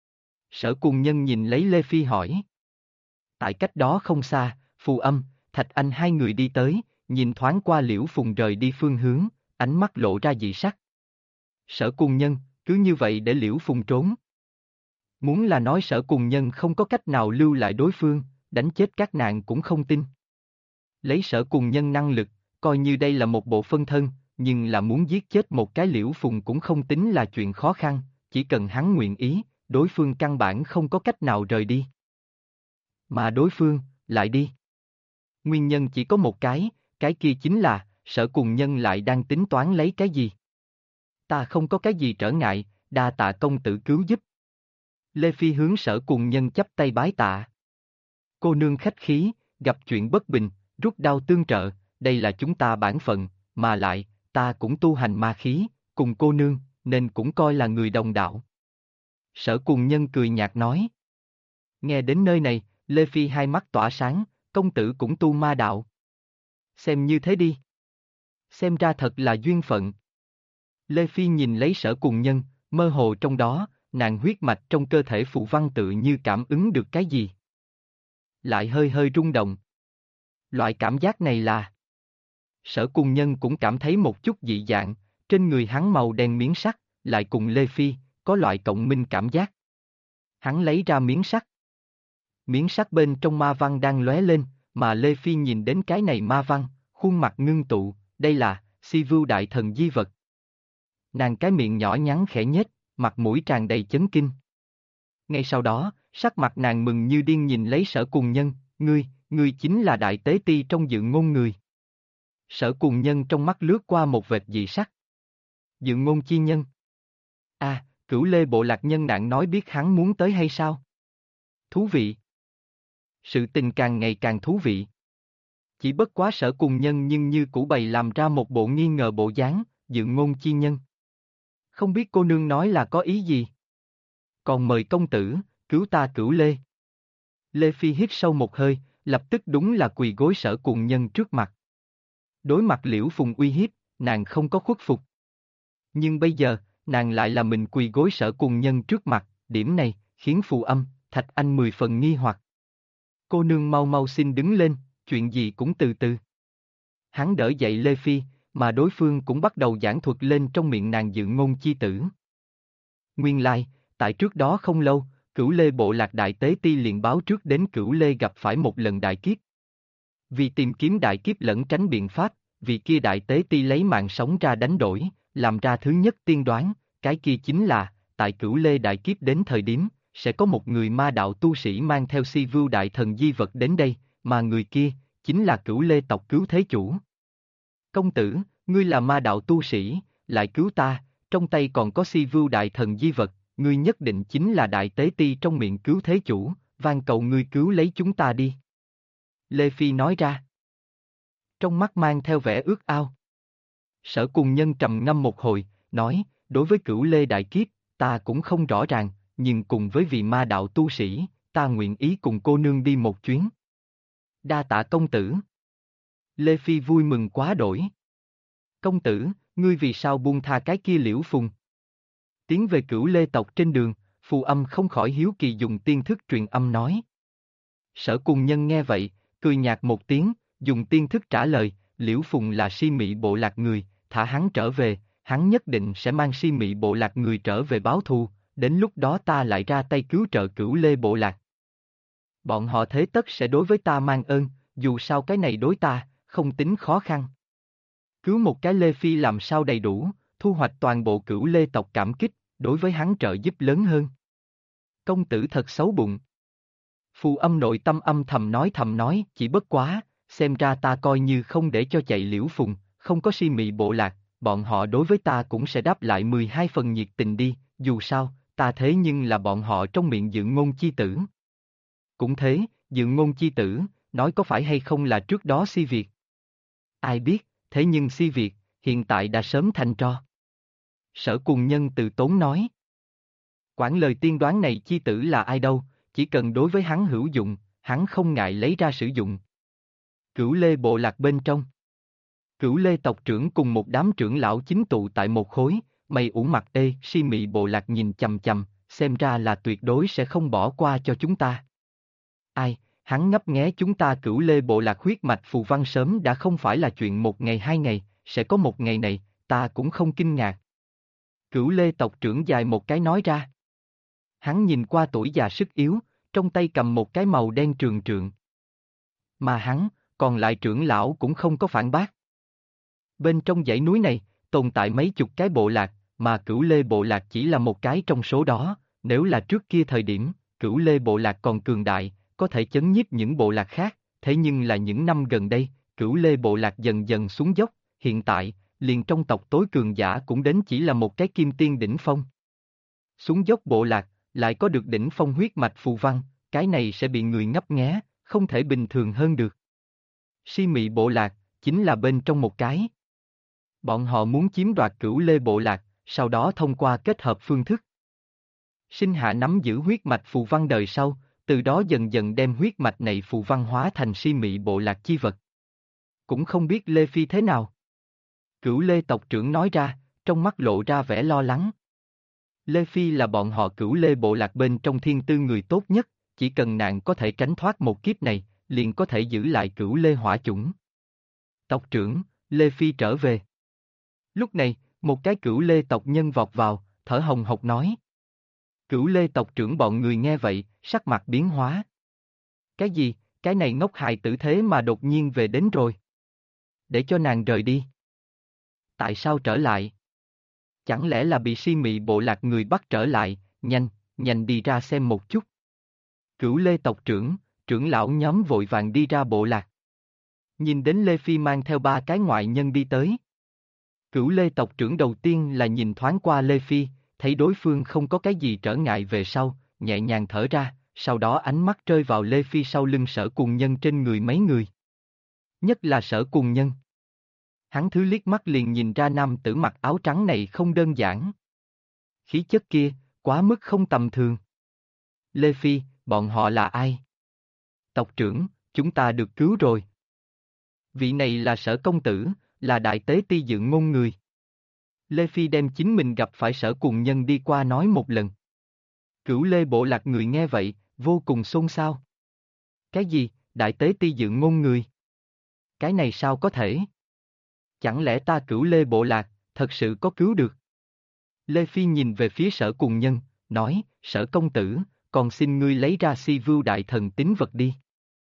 Sở Cùng Nhân nhìn lấy Lê Phi hỏi. Tại cách đó không xa, Phù Âm, Thạch Anh hai người đi tới, nhìn thoáng qua Liễu Phùng rời đi phương hướng, ánh mắt lộ ra dị sắc. Sở Cùng Nhân, cứ như vậy để Liễu Phùng trốn. Muốn là nói Sở Cùng Nhân không có cách nào lưu lại đối phương, đánh chết các nàng cũng không tin. Lấy Sở Cùng Nhân năng lực, coi như đây là một bộ phân thân, nhưng là muốn giết chết một cái Liễu Phùng cũng không tính là chuyện khó khăn, chỉ cần hắn nguyện ý, đối phương căn bản không có cách nào rời đi. Mà đối phương, lại đi. Nguyên nhân chỉ có một cái kia chính là, Sở Cùng Nhân lại đang tính toán lấy cái gì. Ta không có cái gì trở ngại, đa tạ công tử cứu giúp. Lê Phi hướng Sở Cùng Nhân chắp tay bái tạ. Cô nương khách khí, gặp chuyện bất bình, rút đao tương trợ, đây là chúng ta bản phận, mà lại, ta cũng tu hành ma khí, cùng cô nương, nên cũng coi là người đồng đạo. Sở Cùng Nhân cười nhạt nói. Nghe đến nơi này, Lê Phi hai mắt tỏa sáng, công tử cũng tu ma đạo. Xem như thế đi. Xem ra thật là duyên phận. Lê Phi nhìn lấy Sở Cùng Nhân, mơ hồ trong đó, nàng huyết mạch trong cơ thể Phụ Văn tự như cảm ứng được cái gì. Lại hơi hơi rung động. Loại cảm giác này là... Sở Cùng Nhân cũng cảm thấy một chút dị dạng, trên người hắn màu đen miếng sắt, lại cùng Lê Phi, có loại cộng minh cảm giác. Hắn lấy ra miếng sắt. Miếng sắt bên trong ma văn đang lóe lên, mà Lê Phi nhìn đến cái này ma văn, khuôn mặt ngưng tụ, đây là Si Vưu Đại Thần di vật. Nàng cái miệng nhỏ nhắn khẽ nhếch, mặt mũi tràn đầy chấn kinh. Ngay sau đó, sắc mặt nàng mừng như điên nhìn lấy Sở Cùng Nhân, ngươi chính là đại tế ti trong Dượng Ngôn người. Sở Cùng Nhân trong mắt lướt qua một vệt dị sắc. Dượng Ngôn chi nhân. À, Cửu Lê bộ lạc nhân nạn nói biết hắn muốn tới hay sao? Thú vị. Sự tình càng ngày càng thú vị. Chỉ bất quá Sở Cùng Nhân nhưng như cũ bày làm ra một bộ nghi ngờ bộ dáng, Dượng Ngôn chi nhân. Không biết cô nương nói là có ý gì? Còn mời công tử, cứu ta Cửu Lê. Lê Phi hít sâu một hơi, lập tức đúng là quỳ gối Sở Cùng Nhân trước mặt. Đối mặt Liễu Phùng uy hiếp, nàng không có khuất phục. Nhưng bây giờ, nàng lại là mình quỳ gối Sở Cùng Nhân trước mặt, điểm này, khiến Phù Âm, Thạch Anh 10 phần nghi hoặc. Cô nương mau mau xin đứng lên, chuyện gì cũng từ từ. Hắn đỡ dậy Lê Phi, mà đối phương cũng bắt đầu giảng thuật lên trong miệng nàng dự ngôn chi tử. Nguyên lai, tại trước đó không lâu, Cửu Lê bộ lạc đại tế ti liền báo trước đến Cửu Lê gặp phải một lần đại kiếp. Vì tìm kiếm đại kiếp lẫn tránh biện pháp, vì kia đại tế ti lấy mạng sống ra đánh đổi, làm ra thứ nhất tiên đoán, cái kia chính là, tại Cửu Lê đại kiếp đến thời điểm, sẽ có một người ma đạo tu sĩ mang theo Si Vưu đại thần di vật đến đây, mà người kia, chính là Cửu Lê tộc cứu thế chủ. Công tử, ngươi là ma đạo tu sĩ, lại cứu ta, trong tay còn có Si Vưu đại thần di vật, ngươi nhất định chính là đại tế ti trong miệng cứu thế chủ, van cầu ngươi cứu lấy chúng ta đi. Lê Phi nói ra. Trong mắt mang theo vẻ ước ao. Sở Cùng Nhân trầm ngâm một hồi, nói, đối với Cửu Lê đại kiếp, ta cũng không rõ ràng, nhưng cùng với vị ma đạo tu sĩ, ta nguyện ý cùng cô nương đi một chuyến. Đa tạ công tử. Lê Phi vui mừng quá đổi. Công tử, ngươi vì sao buông tha cái kia Liễu Phùng? Tiến về Cửu Lê tộc trên đường, Phù Âm không khỏi hiếu kỳ dùng tiên thức truyền âm nói. Sở Cùng Nhân nghe vậy, cười nhạt một tiếng, dùng tiên thức trả lời, Liễu Phùng là Si Mị bộ lạc người, thả hắn trở về, hắn nhất định sẽ mang Si Mị bộ lạc người trở về báo thù, đến lúc đó ta lại ra tay cứu trợ Cửu Lê bộ lạc. Bọn họ thế tất sẽ đối với ta mang ơn, dù sao cái này đối ta, không tính khó khăn. Cứu một cái Lê Phi làm sao đầy đủ, thu hoạch toàn bộ Cửu Lê tộc cảm kích, đối với hắn trợ giúp lớn hơn. Công tử thật xấu bụng. Phù Âm nội tâm âm thầm nói, chỉ bất quá, xem ra ta coi như không để cho chạy Liễu Phùng, không có Si Mị bộ lạc, bọn họ đối với ta cũng sẽ đáp lại 12 phần nhiệt tình đi, dù sao, ta thế nhưng là bọn họ trong miệng dự ngôn chi tử. Cũng thế, dự ngôn chi tử, nói có phải hay không là trước đó Si Việt? Ai biết, thế nhưng Si Việt, hiện tại đã sớm thành tro. Sở Cùng Nhân từ tốn nói. Quản lời tiên đoán này chi tử là ai đâu, chỉ cần đối với hắn hữu dụng, hắn không ngại lấy ra sử dụng. Cửu Lê bộ lạc bên trong. Cửu Lê tộc trưởng cùng một đám trưởng lão chính tụ tại một khối, mày ủ mặt Si Mị bộ lạc nhìn chằm chằm, xem ra là tuyệt đối sẽ không bỏ qua cho chúng ta. Ai, hắn ngấp nghé chúng ta Cửu Lê bộ lạc huyết mạch phù văn sớm đã không phải là chuyện một ngày hai ngày, sẽ có một ngày này, ta cũng không kinh ngạc. Cửu Lê tộc trưởng dài một cái nói ra. Hắn nhìn qua tuổi già sức yếu, trong tay cầm một cái màu đen trường trượng. Mà hắn, còn lại trưởng lão cũng không có phản bác. Bên trong dãy núi này, tồn tại mấy chục cái bộ lạc, mà Cửu Lê bộ lạc chỉ là một cái trong số đó, nếu là trước kia thời điểm, Cửu Lê bộ lạc còn cường đại, có thể chấn nhiếp những bộ lạc khác, thế nhưng là những năm gần đây, Cửu Lê bộ lạc dần dần xuống dốc, hiện tại, liền trong tộc tối cường giả cũng đến chỉ là một cái kim tiên đỉnh phong. Xuống dốc bộ lạc, lại có được đỉnh phong huyết mạch phù văn, cái này sẽ bị người ngấp nghé, không thể bình thường hơn được. Si Mị bộ lạc, chính là bên trong một cái. Bọn họ muốn chiếm đoạt Cửu Lê bộ lạc, sau đó thông qua kết hợp phương thức. Sinh hạ nắm giữ huyết mạch phù văn đời sau, từ đó dần dần đem huyết mạch này phù văn hóa thành Si Mị bộ lạc chi vật. Cũng không biết Lê Phi thế nào. Cửu Lê tộc trưởng nói ra, trong mắt lộ ra vẻ lo lắng. Lê Phi là bọn họ Cửu Lê bộ lạc bên trong thiên tư người tốt nhất, chỉ cần nàng có thể tránh thoát một kiếp này, liền có thể giữ lại Cửu Lê hỏa chủng. Tộc trưởng, Lê Phi trở về. Lúc này, một cái Cửu Lê tộc nhân vọt vào, thở hồng hộc nói. Cửu Lê tộc trưởng bọn người nghe vậy, sắc mặt biến hóa. Cái gì, cái này ngốc hài tử thế mà đột nhiên về đến rồi. Để cho nàng rời đi. Tại sao trở lại? Chẳng lẽ là bị Si Mị bộ lạc người bắt trở lại, nhanh đi ra xem một chút. Cửu Lê tộc trưởng, trưởng lão nhóm vội vàng đi ra bộ lạc. Nhìn đến Lê Phi mang theo ba cái ngoại nhân đi tới. Cửu Lê tộc trưởng đầu tiên là nhìn thoáng qua Lê Phi, thấy đối phương không có cái gì trở ngại về sau, nhẹ nhàng thở ra, sau đó ánh mắt rơi vào Lê Phi sau lưng Sở Cùng Nhân trên người mấy người. Nhất là Sở Cùng Nhân. Hắn thứ liếc mắt liền nhìn ra nam tử mặc áo trắng này không đơn giản. Khí chất kia, quá mức không tầm thường. Lê Phi, bọn họ là ai? Tộc trưởng, chúng ta được cứu rồi. Vị này là Sở công tử, là đại tế ti dự ngôn người. Lê Phi đem chính mình gặp phải Sở Cùng Nhân đi qua nói một lần. Cửu Lê bộ lạc người nghe vậy, vô cùng xôn xao. Cái gì, đại tế ti dựng ngôn người? Cái này sao có thể? Chẳng lẽ ta Cửu Lê bộ lạc, thật sự có cứu được? Lê Phi nhìn về phía Sở Cùng Nhân, nói, Sở công tử, còn xin ngươi lấy ra Si Vưu Đại Thần tín vật đi.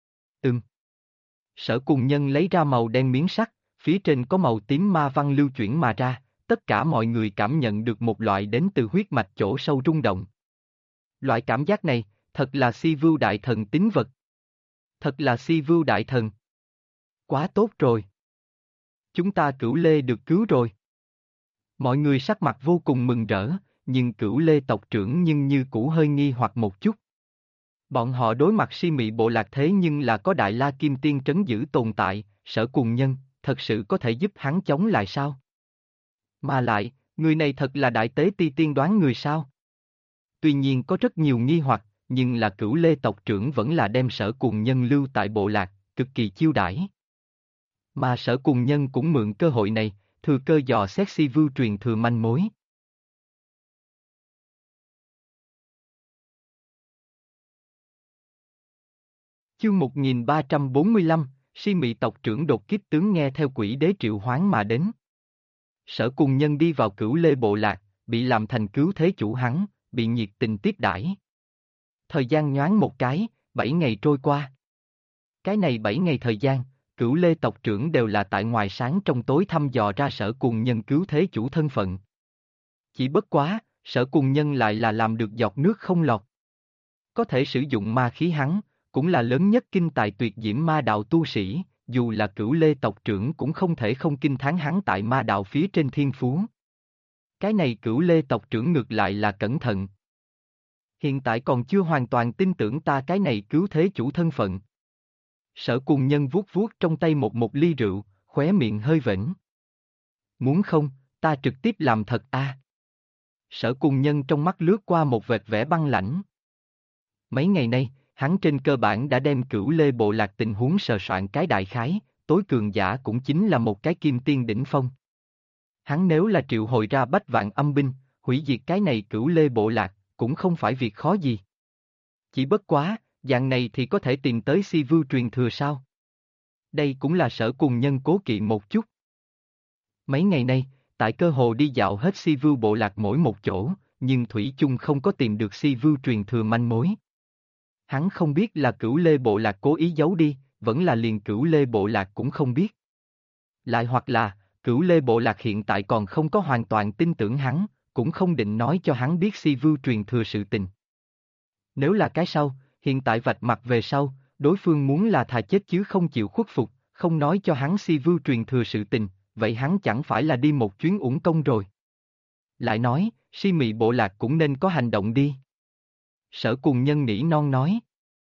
Sở Cùng Nhân lấy ra màu đen miếng sắt, phía trên có màu tím ma văn lưu chuyển mà ra, tất cả mọi người cảm nhận được một loại đến từ huyết mạch chỗ sâu rung động. Loại cảm giác này, thật là Si Vưu Đại Thần tín vật. Thật là Si Vưu Đại Thần. Quá tốt rồi. Chúng ta Cửu Lê được cứu rồi. Mọi người sắc mặt vô cùng mừng rỡ, nhưng Cửu Lê tộc trưởng nhưng như cũ hơi nghi hoặc một chút. Bọn họ đối mặt Si Mị bộ lạc thế nhưng là có Đại La Kim Tiên trấn giữ tồn tại, Sở Cùng Nhân, thật sự có thể giúp hắn chống lại sao? Mà lại, người này thật là Đại Tế Ti tiên đoán người sao? Tuy nhiên có rất nhiều nghi hoặc, nhưng là Cửu Lê tộc trưởng vẫn là đem Sở Cùng Nhân lưu tại bộ lạc, cực kỳ chiêu đãi. Mà Sở Cùng Nhân cũng mượn cơ hội này, thừa cơ dò xét Si Vưu truyền thừa manh mối. Chương 1345, Si Mị tộc trưởng đột kích tướng nghe theo quỷ đế triệu hoán mà đến. Sở Cùng Nhân đi vào Cửu Lê bộ lạc, bị làm thành cứu thế chủ hắn, bị nhiệt tình tiếp đãi. Thời gian nhoáng một cái, 7 ngày trôi qua. Cái này 7 ngày thời gian, Cửu Lê tộc trưởng đều là tại ngoài sáng trong tối thăm dò ra Sở Cùng Nhân cứu thế chủ thân phận. Chỉ bất quá, Sở Cùng Nhân lại là làm được giọt nước không lọt. Có thể sử dụng ma khí hắn, cũng là lớn nhất kinh tài tuyệt diễm ma đạo tu sĩ, dù là Cửu Lê tộc trưởng cũng không thể không kinh thán hắn tại ma đạo phía trên thiên phú. Cái này Cửu Lê tộc trưởng ngược lại là cẩn thận. Hiện tại còn chưa hoàn toàn tin tưởng ta cái này cứu thế chủ thân phận. Sở Cùng Nhân vuốt vuốt trong tay một ly rượu, khóe miệng hơi vểnh. Muốn không, ta trực tiếp làm thật a. Sở Cùng Nhân trong mắt lướt qua một vệt vẻ băng lãnh. Mấy ngày nay, hắn trên cơ bản đã đem Cửu Lê bộ lạc tình huống sờ soạn cái đại khái, tối cường giả cũng chính là một cái kim tiên đỉnh phong. Hắn nếu là triệu hồi ra bách vạn âm binh, hủy diệt cái này Cửu Lê bộ lạc, cũng không phải việc khó gì. Chỉ bất quá, dạng này thì có thể tìm tới Si Vưu truyền thừa sao? Đây cũng là Sở Cùng Nhân cố kỵ một chút. Mấy ngày nay, tại cơ hồ đi dạo hết Si Vưu bộ lạc mỗi một chỗ, nhưng Thủy chung không có tìm được Si Vưu truyền thừa manh mối. Hắn không biết là Cửu Lê bộ lạc cố ý giấu đi, vẫn là liền Cửu Lê bộ lạc cũng không biết. Lại hoặc là, Cửu Lê bộ lạc hiện tại còn không có hoàn toàn tin tưởng hắn, cũng không định nói cho hắn biết Si Vưu truyền thừa sự tình. Nếu là cái sau, hiện tại vạch mặt về sau, đối phương muốn là thà chết chứ không chịu khuất phục, không nói cho hắn Si Vưu truyền thừa sự tình, vậy hắn chẳng phải là đi một chuyến uổng công rồi. Lại nói, Si Mị bộ lạc cũng nên có hành động đi. Sở Cùng Nhân nỉ non nói.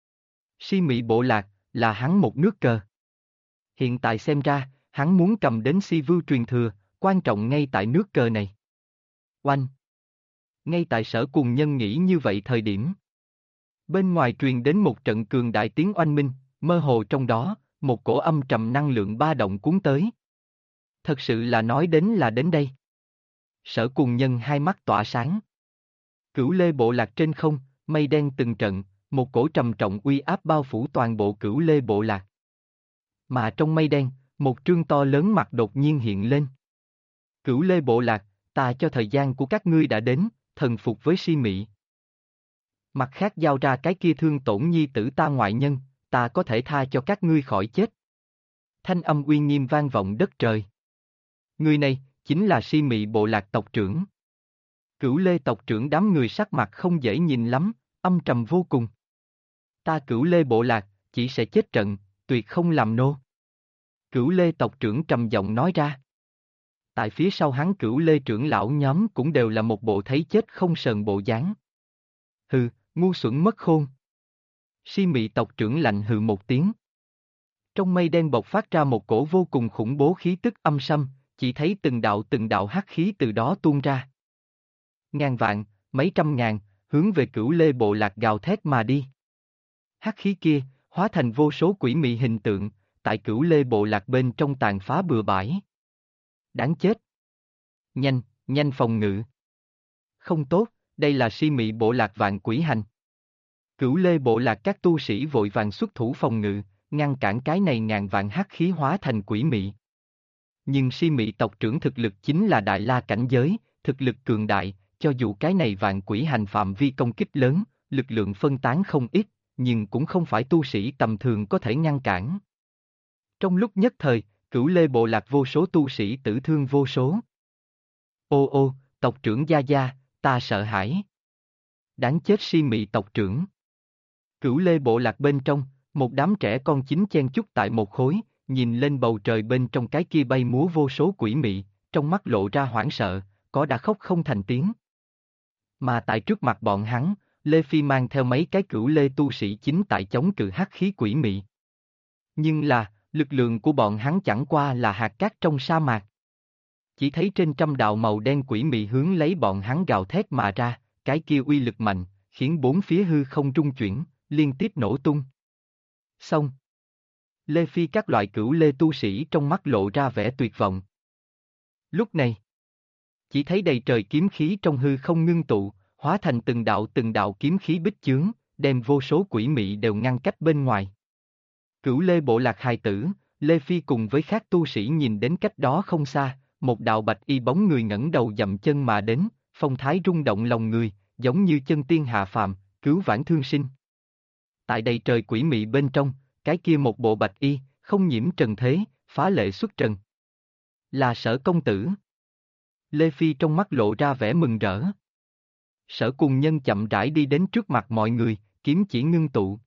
Si Mị bộ lạc, là hắn một nước cờ. Hiện tại xem ra, hắn muốn cầm đến Si Vưu truyền thừa, quan trọng ngay tại nước cờ này. Oanh! Ngay tại Sở Cùng Nhân nghĩ như vậy thời điểm. Bên ngoài truyền đến một trận cường đại tiếng oanh minh, mơ hồ trong đó, một cổ âm trầm năng lượng ba động cuốn tới. Thật sự là nói đến là đến đây. Sở Cùng Nhân hai mắt tỏa sáng. Cửu Lê bộ lạc trên không, mây đen từng trận, một cổ trầm trọng uy áp bao phủ toàn bộ Cửu Lê bộ lạc. Mà trong mây đen, một trương to lớn mặt đột nhiên hiện lên. Cửu Lê bộ lạc, ta cho thời gian của các ngươi đã đến, thần phục với Si Mị. Mặt khác giao ra cái kia thương tổn nhi tử ta ngoại nhân, ta có thể tha cho các ngươi khỏi chết. Thanh âm uy nghiêm vang vọng đất trời. Người này, chính là Si Mị bộ lạc tộc trưởng. Cửu Lê tộc trưởng đám người sắc mặt không dễ nhìn lắm, âm trầm vô cùng. Ta Cửu Lê bộ lạc, chỉ sẽ chết trận, tuyệt không làm nô. Cửu Lê tộc trưởng trầm giọng nói ra. Tại phía sau hắn Cửu Lê trưởng lão nhóm cũng đều là một bộ thấy chết không sờn bộ dáng. Hừ, ngu xuẩn mất khôn. Si Mị tộc trưởng lạnh hừ một tiếng. Trong mây đen bộc phát ra một cổ vô cùng khủng bố khí tức âm sâm, chỉ thấy từng đạo hắc khí từ đó tuôn ra. Ngàn vạn, mấy trăm ngàn, hướng về Cửu Lê bộ lạc gào thét mà đi. Hắc khí kia, hóa thành vô số quỷ mị hình tượng, tại Cửu Lê bộ lạc bên trong tàn phá bừa bãi. Đáng chết. Nhanh, nhanh phòng ngự. Không tốt, đây là Si Mị bộ lạc vạn quỷ hành. Cửu Lê bộ lạc các tu sĩ vội vàng xuất thủ phòng ngự, ngăn cản cái này ngàn vạn hắc khí hóa thành quỷ mị. Nhưng si mị tộc trưởng thực lực chính là đại la cảnh giới, thực lực cường đại, cho dù cái này vạn quỷ hành phạm vi công kích lớn, lực lượng phân tán không ít, nhưng cũng không phải tu sĩ tầm thường có thể ngăn cản. Trong lúc nhất thời, Cửu Lê bộ lạc vô số tu sĩ tử thương vô số. Ô ô, tộc trưởng Gia Gia, ta sợ hãi. Đáng chết si mị tộc trưởng. Cửu Lê bộ lạc bên trong, một đám trẻ con chính chen chúc tại một khối, nhìn lên bầu trời bên trong cái kia bay múa vô số quỷ mị, trong mắt lộ ra hoảng sợ, có đã khóc không thành tiếng. Mà tại trước mặt bọn hắn, Lê Phi mang theo mấy cái Cửu Lê tu sĩ chính tại chống cự hắc khí quỷ mị. Nhưng là, lực lượng của bọn hắn chẳng qua là hạt cát trong sa mạc. Chỉ thấy trên trăm đạo màu đen quỷ mị hướng lấy bọn hắn gào thét mà ra, cái kia uy lực mạnh, khiến bốn phía hư không trung chuyển, liên tiếp nổ tung. Xong. Lê Phi các loại Cửu Lê tu sĩ trong mắt lộ ra vẻ tuyệt vọng. Lúc này, chỉ thấy đầy trời kiếm khí trong hư không ngưng tụ, hóa thành từng đạo kiếm khí bích chướng, đem vô số quỷ mị đều ngăn cách bên ngoài. Cửu Lê bộ lạc hài tử, Lê Phi cùng với các tu sĩ nhìn đến cách đó không xa, một đạo bạch y bóng người ngẩng đầu dậm chân mà đến, phong thái rung động lòng người, giống như chân tiên hạ phàm, cứu vãn thương sinh. Tại đầy trời quỷ mị bên trong, cái kia một bộ bạch y, không nhiễm trần thế, phá lệ xuất trần. Là Sở công tử. Lê Phi trong mắt lộ ra vẻ mừng rỡ. Sở Cùng Nhân chậm rãi đi đến trước mặt mọi người, kiếm chỉ ngưng tụ.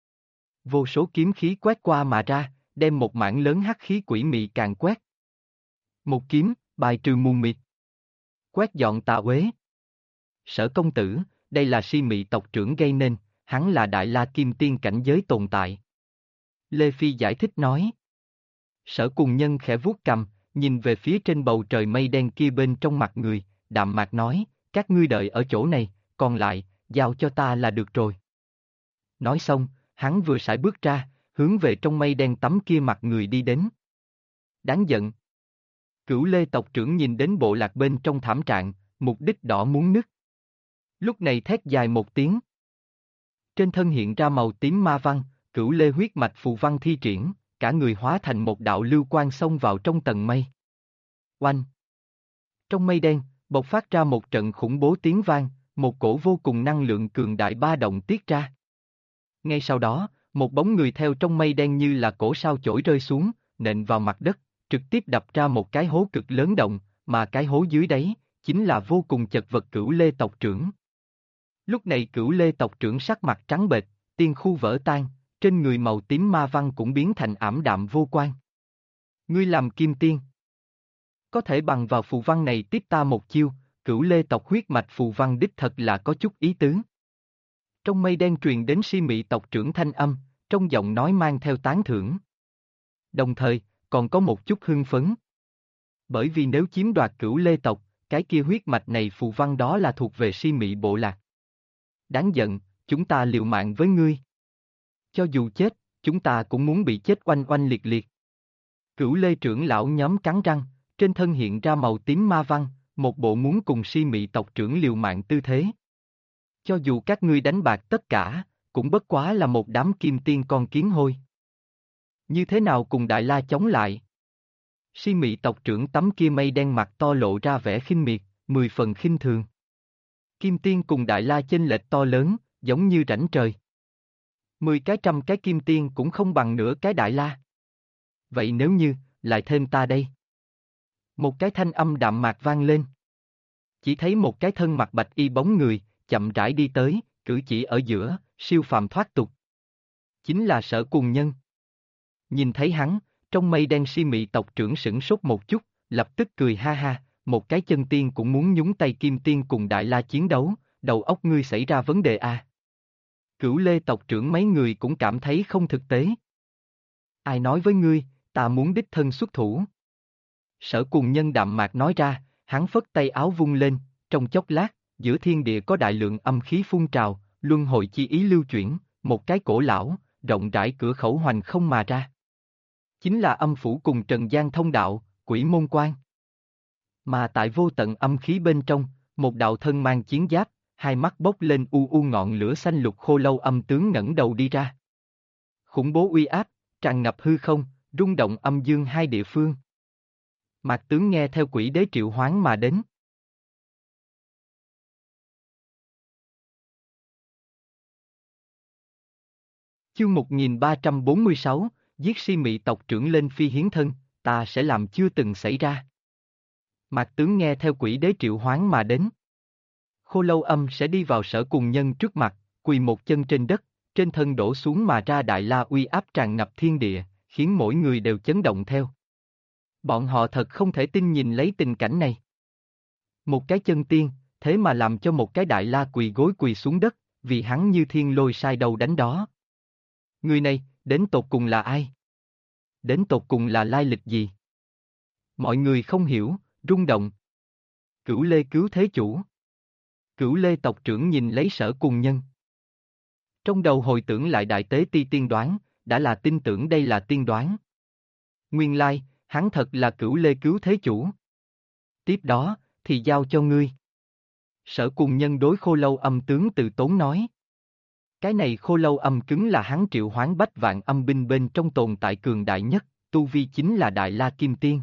Vô số kiếm khí quét qua mà ra, đem một mảng lớn hắc khí quỷ mị càng quét. Một kiếm, bài trừ mù mịt. Quét dọn tà uế. Sở công tử, đây là si mị tộc trưởng gây nên, hắn là đại la kim tiên cảnh giới tồn tại. Lê Phi giải thích nói. Sở Cùng Nhân khẽ vuốt cằm, nhìn về phía trên bầu trời mây đen kia bên trong mặt người, đạm mạc nói, các ngươi đợi ở chỗ này, còn lại, giao cho ta là được rồi. Nói xong, hắn vừa sải bước ra, hướng về trong mây đen tắm kia mặt người đi đến. Đáng giận. Cửu Lê tộc trưởng nhìn đến bộ lạc bên trong thảm trạng, mục đích đỏ muốn nứt. Lúc này thét dài một tiếng. Trên thân hiện ra màu tím ma văn, Cửu Lê huyết mạch phù văn thi triển, cả người hóa thành một đạo lưu quang xông vào trong tầng mây. Oanh! Trong mây đen, bộc phát ra một trận khủng bố tiếng vang, một cổ vô cùng năng lượng cường đại ba động tiết ra. Ngay sau đó, một bóng người theo trong mây đen như là cổ sao chổi rơi xuống, nện vào mặt đất, trực tiếp đập ra một cái hố cực lớn động, mà cái hố dưới đáy, chính là vô cùng chật vật Cửu Lê tộc trưởng. Lúc này Cửu Lê tộc trưởng sắc mặt trắng bệch, tiên khu vỡ tan, trên người màu tím ma văn cũng biến thành ảm đạm vô quan. Ngươi làm kim tiên. Có thể bằng vào phù văn này tiếp ta một chiêu, Cửu Lê tộc huyết mạch phù văn đích thật là có chút ý tứ. Trong mây đen truyền đến si mị tộc trưởng thanh âm, trong giọng nói mang theo tán thưởng. Đồng thời, còn có một chút hưng phấn. Bởi vì nếu chiếm đoạt Cửu Lê tộc, cái kia huyết mạch này phù văn đó là thuộc về si mị bộ lạc. Đáng giận, chúng ta liều mạng với ngươi. Cho dù chết, chúng ta cũng muốn bị chết oanh oanh liệt liệt. Cửu Lê trưởng lão nhóm cắn răng, trên thân hiện ra màu tím ma văn, một bộ muốn cùng si mị tộc trưởng liều mạng tư thế. Cho dù các ngươi đánh bạc tất cả, cũng bất quá là một đám kim tiên con kiến hôi. Như thế nào cùng Đại La chống lại? Si mị tộc trưởng tấm kia mây đen mặt to lộ ra vẻ khinh miệt, 10 phần khinh thường. Kim tiên cùng Đại La chênh lệch to lớn, giống như rãnh trời. 10 cái trăm cái kim tiên cũng không bằng nửa cái Đại La. Vậy nếu như, lại thêm ta đây. Một cái thanh âm đạm mạc vang lên. Chỉ thấy một cái thân mặc bạch y bóng người, chậm rãi đi tới, cử chỉ ở giữa, siêu phàm thoát tục. Chính là Sở Cùng Nhân. Nhìn thấy hắn, trong mây đen si mị tộc trưởng sửng sốt một chút, lập tức cười ha ha, một cái chân tiên cũng muốn nhúng tay kim tiên cùng Đại La chiến đấu, đầu óc ngươi xảy ra vấn đề à. Cửu Lê tộc trưởng mấy người cũng cảm thấy không thực tế. Ai nói với ngươi, ta muốn đích thân xuất thủ. Sở Cùng Nhân đạm mạc nói ra, hắn phất tay áo vung lên, trong chốc lát, giữa thiên địa có đại lượng âm khí phun trào, luân hồi chi ý lưu chuyển, một cái cổ lão, rộng rãi cửa khẩu hoành không mà ra. Chính là âm phủ cùng trần gian thông đạo, quỷ môn quan. Mà tại vô tận âm khí bên trong, một đạo thân mang chiến giáp, hai mắt bốc lên u u ngọn lửa xanh lục. Khô Lâu Âm tướng ngẩng đầu đi ra. Khủng bố uy áp, tràn ngập hư không, rung động âm dương hai địa phương. Mạc tướng nghe theo quỷ đế triệu hoán mà đến. Chương 1346, giết si mị tộc trưởng lên phi hiến thân, ta sẽ làm chưa từng xảy ra. Mạc tướng nghe theo quỷ đế triệu hoán mà đến. Khô Lâu Âm sẽ đi vào Sở Cùng Nhân trước mặt, quỳ một chân trên đất, trên thân đổ xuống mà ra đại la uy áp tràn ngập thiên địa, khiến mỗi người đều chấn động theo. Bọn họ thật không thể tin nhìn lấy tình cảnh này. Một cái chân tiên, thế mà làm cho một cái đại la quỳ gối quỳ xuống đất, vì hắn như thiên lôi sai đầu đánh đó. Người này, đến tột cùng là ai? Đến tột cùng là lai lịch gì? Mọi người không hiểu, rung động. Cửu Lê cứu thế chủ. Cửu Lê tộc trưởng nhìn lấy Sở Cùng Nhân. Trong đầu hồi tưởng lại đại tế ti tiên đoán, đã là tin tưởng đây là tiên đoán. Nguyên lai, hắn thật là Cửu Lê cứu thế chủ. Tiếp đó, thì giao cho ngươi. Sở Cùng Nhân đối Khô Lâu Âm tướng từ tốn nói. Cái này Khô Lâu Âm cứng là hắn triệu hoán bách vạn âm binh bên trong tồn tại cường đại nhất, tu vi chính là Đại La Kim Tiên.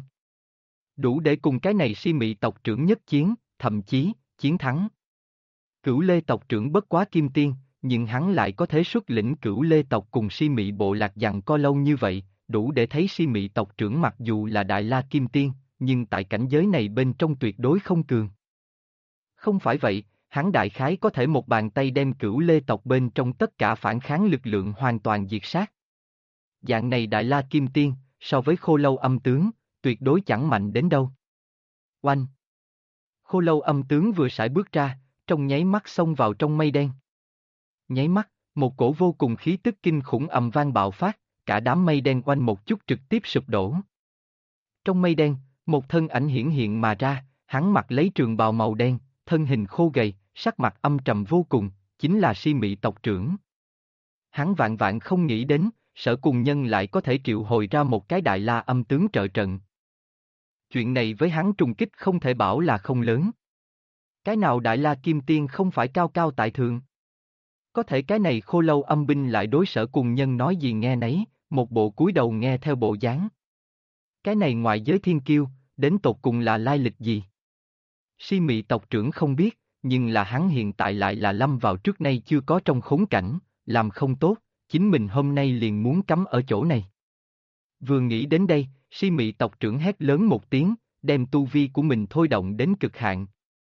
Đủ để cùng cái này si mị tộc trưởng nhất chiến, thậm chí, chiến thắng. Cửu Lê tộc trưởng bất quá Kim Tiên, nhưng hắn lại có thể xuất lĩnh Cửu Lê tộc cùng si mị bộ lạc giằng co lâu như vậy, đủ để thấy si mị tộc trưởng mặc dù là Đại La Kim Tiên, nhưng tại cảnh giới này bên trong tuyệt đối không cường. Không phải vậy, hắn đại khái có thể một bàn tay đem Cửu Lê tộc bên trong tất cả phản kháng lực lượng hoàn toàn diệt sát. Dạng này Đại La Kim Tiên, so với Khô Lâu Âm tướng, tuyệt đối chẳng mạnh đến đâu. Oanh! Khô Lâu Âm tướng vừa sải bước ra, trong nháy mắt xông vào trong mây đen. Nháy mắt, một cổ vô cùng khí tức kinh khủng ầm vang bạo phát, cả đám mây đen oanh một chút trực tiếp sụp đổ. Trong mây đen, một thân ảnh hiển hiện mà ra, hắn mặc lấy trường bào màu đen, thân hình khô gầy, sắc mặt âm trầm vô cùng, chính là si mị tộc trưởng. Hắn vạn vạn không nghĩ đến, Sở Cùng Nhân lại có thể triệu hồi ra một cái Đại La Âm tướng trợ trận. Chuyện này với hắn trùng kích không thể bảo là không lớn. Cái nào Đại La Kim Tiên không phải cao cao tại thượng? Có thể cái này Khô Lâu Âm binh lại đối Sở Cùng Nhân nói gì nghe nấy, một bộ cúi đầu nghe theo bộ dáng. Cái này ngoại giới thiên kiêu, đến tột cùng là lai lịch gì? Si mị tộc trưởng không biết, nhưng là hắn hiện tại lại là lâm vào trước nay chưa có trong khốn cảnh, làm không tốt, chính mình hôm nay liền muốn cắm ở chỗ này. Vừa nghĩ đến đây, si mị tộc trưởng hét lớn một tiếng, đem tu vi của mình thôi động đến cực hạn.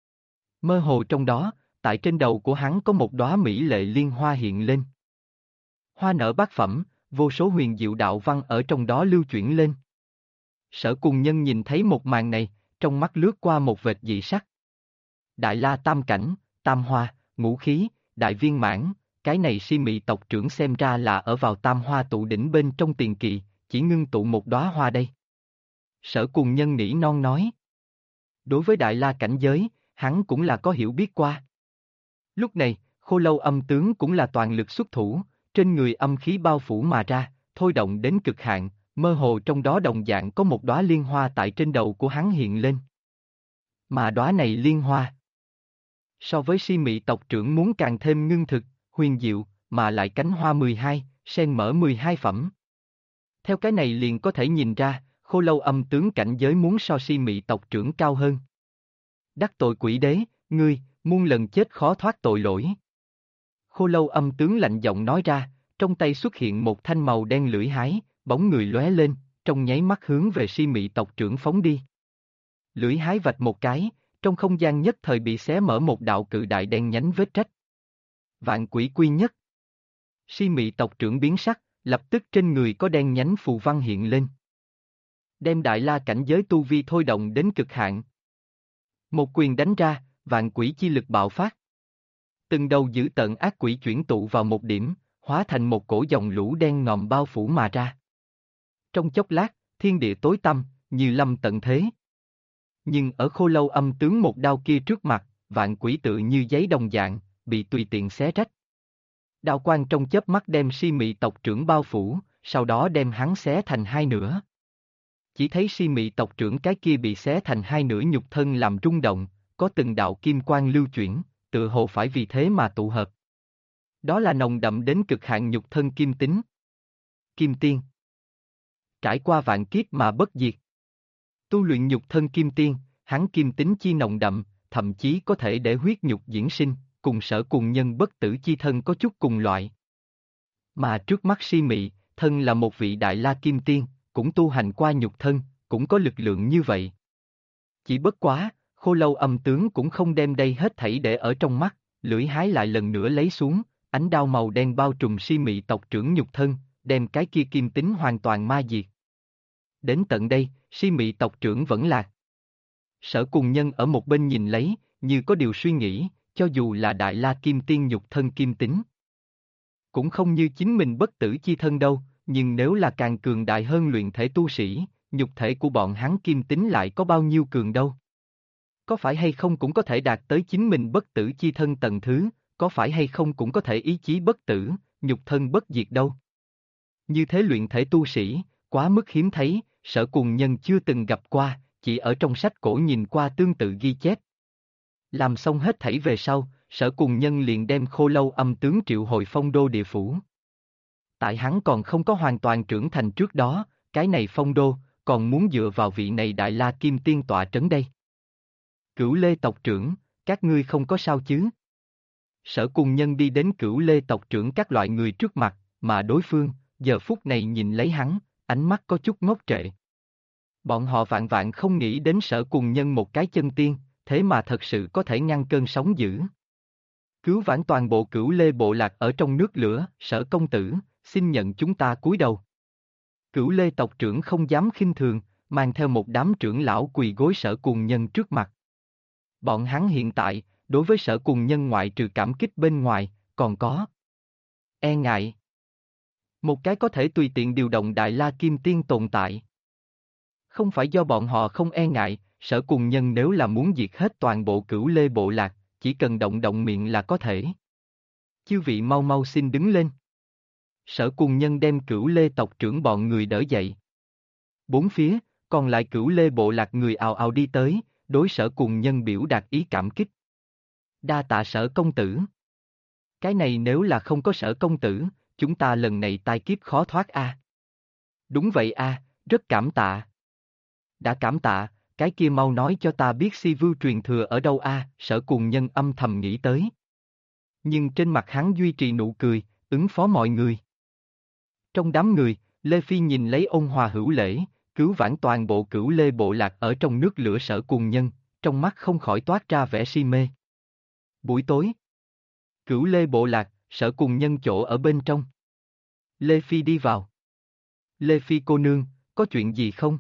Mơ hồ trong đó, tại trên đầu của hắn có một đóa mỹ lệ liên hoa hiện lên. Hoa nở bát phẩm, vô số huyền diệu đạo văn ở trong đó lưu chuyển lên. Sở Cùng Nhân nhìn thấy một màn này, trong mắt lướt qua một vệt dị sắc. Đại La tam cảnh, tam hoa, ngũ khí, đại viên mãn, cái này si mị tộc trưởng xem ra là ở vào tam hoa tụ đỉnh bên trong tiền kỳ, chỉ ngưng tụ một đóa hoa đây. Sở Cùng Nhân nỉ non nói. Đối với Đại La cảnh giới, hắn cũng là có hiểu biết qua. Lúc này, Khô Lâu Âm tướng cũng là toàn lực xuất thủ, trên người âm khí bao phủ mà ra, thôi động đến cực hạn, mơ hồ trong đó đồng dạng có một đóa liên hoa tại trên đầu của hắn hiện lên. Mà đóa này liên hoa, so với si mị tộc trưởng muốn càng thêm ngưng thực, huyền diệu, mà lại cánh hoa 12, sen mở 12 phẩm. Theo cái này liền có thể nhìn ra, Khô Lâu Âm tướng cảnh giới muốn so si mị tộc trưởng cao hơn. Đắc tội quỷ đế, ngươi, muôn lần chết khó thoát tội lỗi. Khô Lâu Âm tướng lạnh giọng nói ra, trong tay xuất hiện một thanh màu đen lưỡi hái, bóng người lóe lên, trong nháy mắt hướng về si mị tộc trưởng phóng đi. Lưỡi hái vạch một cái, trong không gian nhất thời bị xé mở một đạo cự đại đen nhánh vết rách. Vạn quỷ quy nhất. Si mị tộc trưởng biến sắc, lập tức trên người có đen nhánh phù văn hiện lên. Đem Đại La cảnh giới tu vi thôi động đến cực hạn. Một quyền đánh ra, vạn quỷ chi lực bạo phát. Từng đầu dữ tợn ác quỷ chuyển tụ vào một điểm, hóa thành một cổ dòng lũ đen ngòm bao phủ mà ra. Trong chốc lát, thiên địa tối tăm, như lâm tận thế. Nhưng ở Khô Lâu Âm tướng một đao kia trước mặt, vạn quỷ tự như giấy đồng dạng, bị tùy tiện xé rách. Đao quang trong chớp mắt đem si mị tộc trưởng bao phủ, sau đó đem hắn xé thành hai nửa. Chỉ thấy si mị tộc trưởng cái kia bị xé thành hai nửa nhục thân làm rung động, có từng đạo kim quang lưu chuyển, tự hồ phải vì thế mà tụ hợp. Đó là nồng đậm đến cực hạn nhục thân kim tính. Kim tiên. Trải qua vạn kiếp mà bất diệt. Tu luyện nhục thân kim tiên, hắn kim tính chi nồng đậm, thậm chí có thể để huyết nhục diễn sinh, cùng Sở Cùng Nhân bất tử chi thân có chút cùng loại. Mà trước mắt Si Mị, thân là một vị Đại La Kim Tiên, cũng tu hành qua nhục thân, cũng có lực lượng như vậy. Chỉ bất quá, Khô Lâu Âm tướng cũng không đem đây hết thảy để ở trong mắt, lưỡi hái lại lần nữa lấy xuống, ánh đao màu đen bao trùm Si Mị tộc trưởng nhục thân, đem cái kia kim tính hoàn toàn ma diệt. Đến tận đây, Si Mị tộc trưởng vẫn lạc. Sở Cùng Nhân ở một bên nhìn lấy, như có điều suy nghĩ, cho dù là Đại La Kim Tiên nhục thân kim tính. Cũng không như chính mình bất tử chi thân đâu, nhưng nếu là càng cường đại hơn luyện thể tu sĩ, nhục thể của bọn hắn kim tính lại có bao nhiêu cường đâu. Có phải hay không cũng có thể đạt tới chính mình bất tử chi thân tầng thứ, có phải hay không cũng có thể ý chí bất tử, nhục thân bất diệt đâu. Như thế luyện thể tu sĩ, quá mức hiếm thấy, Sở Cùng Nhân chưa từng gặp qua, chỉ ở trong sách cổ nhìn qua tương tự ghi chép. Làm xong hết thảy về sau, Sở Cùng Nhân liền đem Khô Lâu Âm tướng triệu hồi Phong Đô địa phủ. Tại hắn còn không có hoàn toàn trưởng thành trước đó, cái này Phong Đô, còn muốn dựa vào vị này Đại La Kim Tiên tọa trấn đây. Cửu Lê tộc trưởng, các ngươi không có sao chứ? Sở Cùng Nhân đi đến Cửu Lê tộc trưởng các loại người trước mặt, mà đối phương, giờ phút này nhìn lấy hắn, ánh mắt có chút ngốc trệ. Bọn họ vạn vạn không nghĩ đến Sở Cùng Nhân một cái chân tiên, thế mà thật sự có thể ngăn cơn sóng dữ. Cứu vãn toàn bộ Cửu Lê bộ lạc ở trong nước lửa, Sở công tử, xin nhận chúng ta cúi đầu. Cửu Lê tộc trưởng không dám khinh thường, mang theo một đám trưởng lão quỳ gối Sở Cùng Nhân trước mặt. Bọn hắn hiện tại, đối với Sở Cùng Nhân ngoại trừ cảm kích bên ngoài, còn có e ngại. Một cái có thể tùy tiện điều động Đại La Kim Tiên tồn tại. Không phải do bọn họ không e ngại, Sở Cùng Nhân nếu là muốn diệt hết toàn bộ Cửu Lê bộ lạc, chỉ cần động động miệng là có thể. Chư vị mau mau xin đứng lên. Sở Cùng Nhân đem Cửu Lê tộc trưởng bọn người đỡ dậy. Bốn phía, còn lại Cửu Lê bộ lạc người ào ào đi tới, đối Sở Cùng Nhân biểu đạt ý cảm kích. Đa tạ Sở công tử. Cái này nếu là không có Sở công tử, chúng ta lần này tai kiếp khó thoát a. Đúng vậy a, rất cảm tạ. Đã cảm tạ, cái kia mau nói cho ta biết Si Vưu truyền thừa ở đâu a, Sở Cùng Nhân âm thầm nghĩ tới. Nhưng trên mặt hắn duy trì nụ cười, ứng phó mọi người. Trong đám người, Lê Phi nhìn lấy ôn hòa hữu lễ, cứu vãn toàn bộ Cửu Lê bộ lạc ở trong nước lửa Sở Cùng Nhân, trong mắt không khỏi toát ra vẻ si mê. Buổi tối, Cửu Lê bộ lạc, Sở Cùng Nhân chỗ ở bên trong. Lê Phi đi vào. Lê Phi cô nương, có chuyện gì không?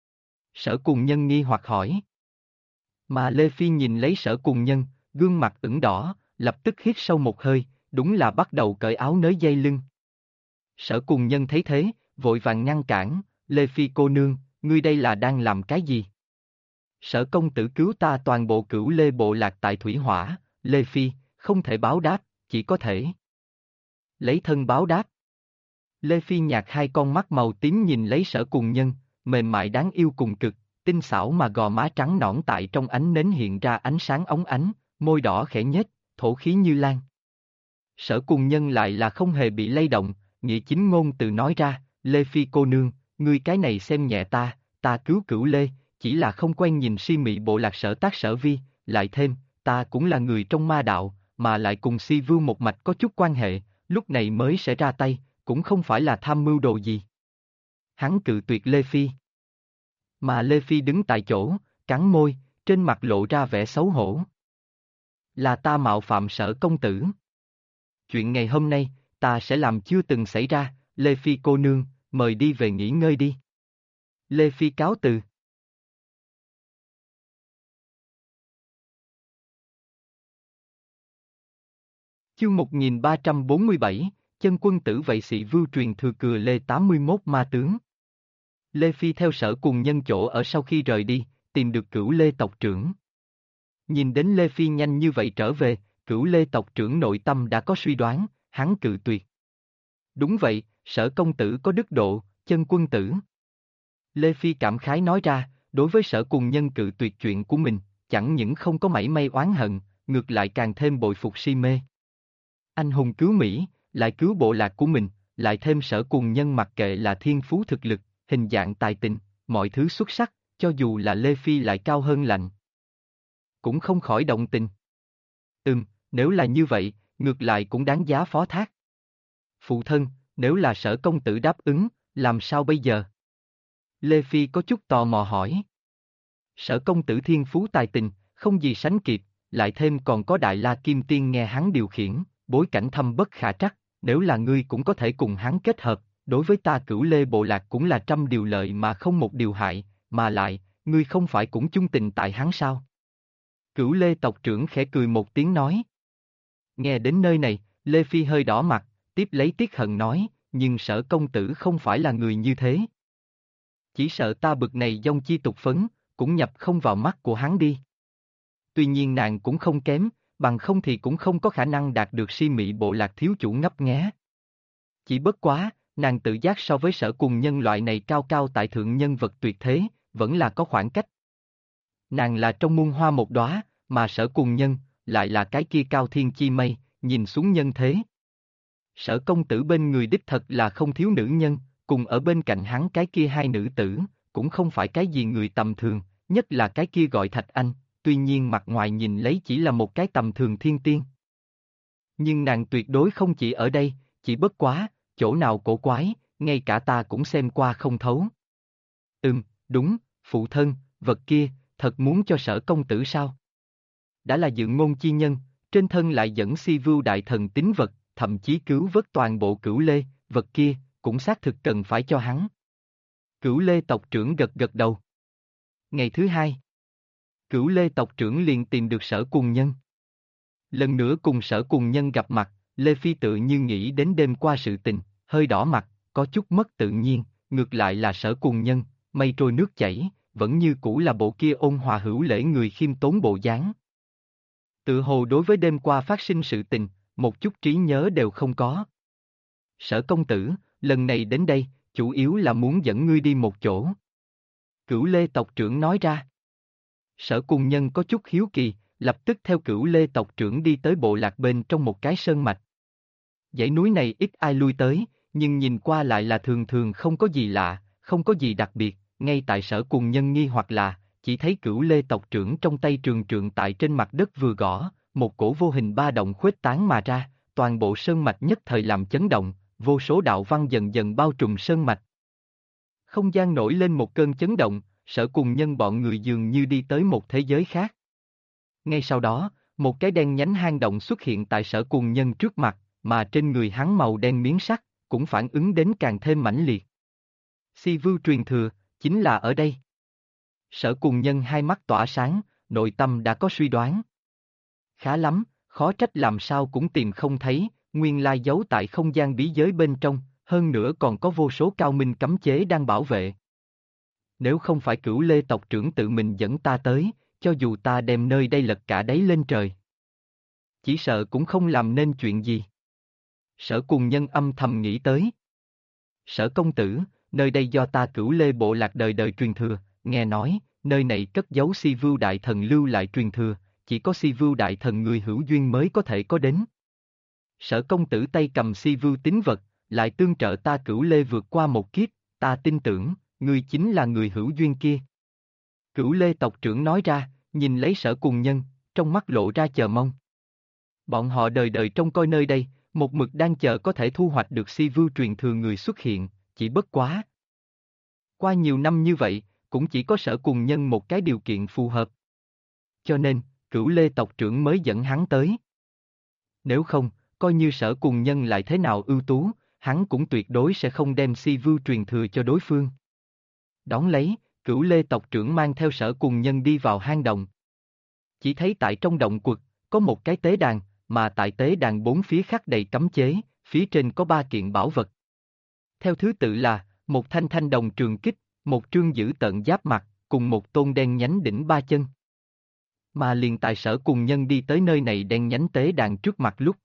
Sở Cùng Nhân nghi hoặc hỏi. Mà Lê Phi nhìn lấy Sở Cùng Nhân, gương mặt ửng đỏ, lập tức hít sâu một hơi, đúng là bắt đầu cởi áo nới dây lưng. Sở Cùng Nhân thấy thế, vội vàng ngăn cản, Lê Phi cô nương, ngươi đây là đang làm cái gì? Sở công tử cứu ta toàn bộ Cửu Lê bộ lạc tại thủy hỏa, Lê Phi, không thể báo đáp, chỉ có thể lấy thân báo đáp. Lê Phi nhạt hai con mắt màu tím nhìn lấy Sở Cùng Nhân, mềm mại đáng yêu cùng cực, tinh xảo mà gò má trắng nõn tại trong ánh nến hiện ra ánh sáng óng ánh, môi đỏ khẽ nhếch, thổ khí như lan. Sở Cùng Nhân lại là không hề bị lay động, nghĩa chính ngôn từ nói ra, Lê Phi cô nương, ngươi cái này xem nhẹ ta, ta cứu Cửu Lê, chỉ là không quen nhìn Si Mị bộ lạc Sở Tác Sở Vi, lại thêm, ta cũng là người trong ma đạo, mà lại cùng Si Vưu một mạch có chút quan hệ, lúc này mới sẽ ra tay, cũng không phải là tham mưu đồ gì. Hắn cự tuyệt Lê Phi. Mà Lê Phi đứng tại chỗ, cắn môi, trên mặt lộ ra vẻ xấu hổ. Là ta mạo phạm Sở công tử. Chuyện ngày hôm nay, ta sẽ làm chưa từng xảy ra, Lê Phi cô nương, mời đi về nghỉ ngơi đi. Lê Phi cáo từ. Chương 1347, chân quân tử vậy sĩ vưu truyền thừa cừa Lê 81 ma tướng. Lê Phi theo Sở Cùng Nhân chỗ ở sau khi rời đi, tìm được Cửu Lê tộc trưởng. Nhìn đến Lê Phi nhanh như vậy trở về, Cửu Lê tộc trưởng nội tâm đã có suy đoán, hắn cự tuyệt. Đúng vậy, Sở công tử có đức độ, chân quân tử. Lê Phi cảm khái nói ra, đối với Sở Cùng Nhân cự tuyệt chuyện của mình, chẳng những không có mảy may oán hận, ngược lại càng thêm bội phục si mê. Anh hùng cứu Mỹ, lại cứu bộ lạc của mình, lại thêm Sở Cùng Nhân mặc kệ là thiên phú thực lực, hình dạng tài tình, mọi thứ xuất sắc, cho dù là Lê Phi lại cao hơn lạnh. Cũng không khỏi động tình. Nếu là như vậy, ngược lại cũng đáng giá phó thác. Phụ thân, nếu là Sở công tử đáp ứng, làm sao bây giờ? Lê Phi có chút tò mò hỏi. Sở công tử thiên phú tài tình, không gì sánh kịp, lại thêm còn có Đại La Kim Tiên nghe hắn điều khiển, bối cảnh thâm bất khả trắc, nếu là ngươi cũng có thể cùng hắn kết hợp, đối với ta Cửu Lê bộ lạc cũng là trăm điều lợi mà không một điều hại, mà lại, ngươi không phải cũng chung tình tại hắn sao? Cửu Lê tộc trưởng khẽ cười một tiếng nói. Nghe đến nơi này, Lê Phi hơi đỏ mặt, tiếp lấy tiếc hận nói, nhưng Sở công tử không phải là người như thế. Chỉ sợ ta bực này dông chi tục phấn, cũng nhập không vào mắt của hắn đi. Tuy nhiên nàng cũng không kém, bằng không thì cũng không có khả năng đạt được si mị bộ lạc thiếu chủ ngấp nghé. Chỉ bất quá, nàng tự giác so với Sở Cùng Nhân loại này cao cao tại thượng nhân vật tuyệt thế, vẫn là có khoảng cách. Nàng là trong muôn hoa một đóa, mà Sở Cùng Nhân, lại là cái kia cao thiên chi mây, nhìn xuống nhân thế. Sở công tử bên người đích thật là không thiếu nữ nhân, cùng ở bên cạnh hắn cái kia hai nữ tử, cũng không phải cái gì người tầm thường, nhất là cái kia gọi Thạch Anh, tuy nhiên mặt ngoài nhìn lấy chỉ là một cái tầm thường thiên tiên. Nhưng nàng tuyệt đối không chỉ ở đây, chỉ bất quá, chỗ nào cổ quái, ngay cả ta cũng xem qua không thấu. Đúng, phụ thân, vật kia, thật muốn cho Sở công tử sao? Đã là dự ngôn chi nhân, trên thân lại dẫn Si Vưu đại thần tín vật, thậm chí cứu vớt toàn bộ Cửu Lê, vật kia, cũng xác thực cần phải cho hắn. Cửu Lê tộc trưởng gật gật đầu. Ngày thứ hai, Cửu Lê tộc trưởng liền tìm được Sở Cùng Nhân. Lần nữa cùng Sở Cùng Nhân gặp mặt, Lê Phi tự như nghĩ đến đêm qua sự tình, hơi đỏ mặt, có chút mất tự nhiên, ngược lại là Sở Cùng Nhân, mây trôi nước chảy, vẫn như cũ là bộ kia ôn hòa hữu lễ người khiêm tốn bộ dáng. Tự hồ đối với đêm qua phát sinh sự tình, một chút trí nhớ đều không có. Sở công tử, lần này đến đây, chủ yếu là muốn dẫn ngươi đi một chỗ. Cửu Lê tộc trưởng nói ra. Sở Cùng Nhân có chút hiếu kỳ, lập tức theo Cửu Lê tộc trưởng đi tới bộ lạc bên trong một cái sơn mạch. Dãy núi này ít ai lui tới, nhưng nhìn qua lại là thường thường không có gì lạ, không có gì đặc biệt, ngay tại Sở Cùng Nhân nghi hoặc là, chỉ thấy Cửu Lê tộc trưởng trong tay trường trượng tại trên mặt đất vừa gõ, một cổ vô hình ba động khuếch tán mà ra, toàn bộ sơn mạch nhất thời làm chấn động, vô số đạo văn dần dần bao trùm sơn mạch. Không gian nổi lên một cơn chấn động, Sở Cùng Nhân bọn người dường như đi tới một thế giới khác. Ngay sau đó, một cái đen nhánh hang động xuất hiện tại Sở Cùng Nhân trước mặt, mà trên người hắn màu đen miếng sắt, cũng phản ứng đến càng thêm mãnh liệt. Si Vưu truyền thừa, chính là ở đây. Sở Cùng Nhân hai mắt tỏa sáng, nội tâm đã có suy đoán. Khá lắm, khó trách làm sao cũng tìm không thấy, nguyên lai giấu tại không gian bí giới bên trong, hơn nữa còn có vô số cao minh cấm chế đang bảo vệ. Nếu không phải Cửu Lê tộc trưởng tự mình dẫn ta tới, cho dù ta đem nơi đây lật cả đáy lên trời, chỉ sợ cũng không làm nên chuyện gì. Sở Cùng Nhân âm thầm nghĩ tới. Sở công tử, nơi đây do ta Cửu Lê bộ lạc đời đời truyền thừa, nghe nói, nơi này cất giấu Si Vưu đại thần lưu lại truyền thừa, chỉ có Si Vưu đại thần người hữu duyên mới có thể có đến. Sở công tử tay cầm Si Vưu tín vật, lại tương trợ ta Cửu Lê vượt qua một kiếp, ta tin tưởng, ngươi chính là người hữu duyên kia. Cửu Lê tộc trưởng nói ra, nhìn lấy Sở Cùng Nhân, trong mắt lộ ra chờ mong. Bọn họ đời đời trông coi nơi đây, một mực đang chờ có thể thu hoạch được Si Vưu truyền thừa người xuất hiện, chỉ bất quá. Qua nhiều năm như vậy, cũng chỉ có Sở Cùng Nhân một cái điều kiện phù hợp. Cho nên, Cửu Lê tộc trưởng mới dẫn hắn tới. Nếu không, coi như Sở Cùng Nhân lại thế nào ưu tú, hắn cũng tuyệt đối sẽ không đem Si Vưu truyền thừa cho đối phương. Đón lấy, Cửu Lê tộc trưởng mang theo Sở Cùng Nhân đi vào hang động. Chỉ thấy tại trong động quật, có một cái tế đàn, mà tại tế đàn bốn phía khắc đầy cấm chế, phía trên có ba kiện bảo vật. Theo thứ tự là, một thanh thanh đồng trường kích, một trương dữ tợn giáp mặt, cùng một tôn đen nhánh đỉnh ba chân. Mà liền tại Sở Cùng Nhân đi tới nơi này đen nhánh tế đàn trước mặt lúc.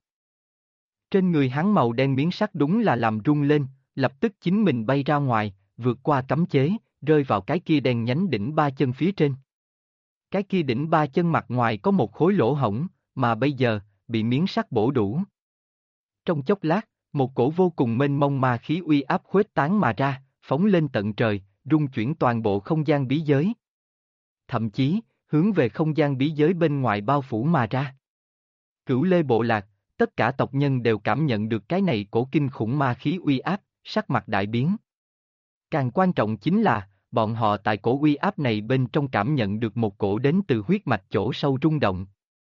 Trên người hắn màu đen miếng sắt đúng là làm rung lên, lập tức chính mình bay ra ngoài, vượt qua cấm chế, rơi vào cái kia đen nhánh đỉnh ba chân phía trên. Cái kia đỉnh ba chân mặt ngoài có một khối lỗ hổng, mà bây giờ, bị miếng sắt bổ đủ. Trong chốc lát, một cổ vô cùng mênh mông ma khí uy áp khuếch tán mà ra, phóng lên tận trời, rung chuyển toàn bộ không gian bí giới. Thậm chí, hướng về không gian bí giới bên ngoài bao phủ mà ra. Cửu Lê bộ lạc, tất cả tộc nhân đều cảm nhận được cái này cổ kinh khủng ma khí uy áp, sắc mặt đại biến. Càng quan trọng chính là, bọn họ tại cổ uy áp này bên trong cảm nhận được một cổ đến từ huyết mạch chỗ sâu rung động.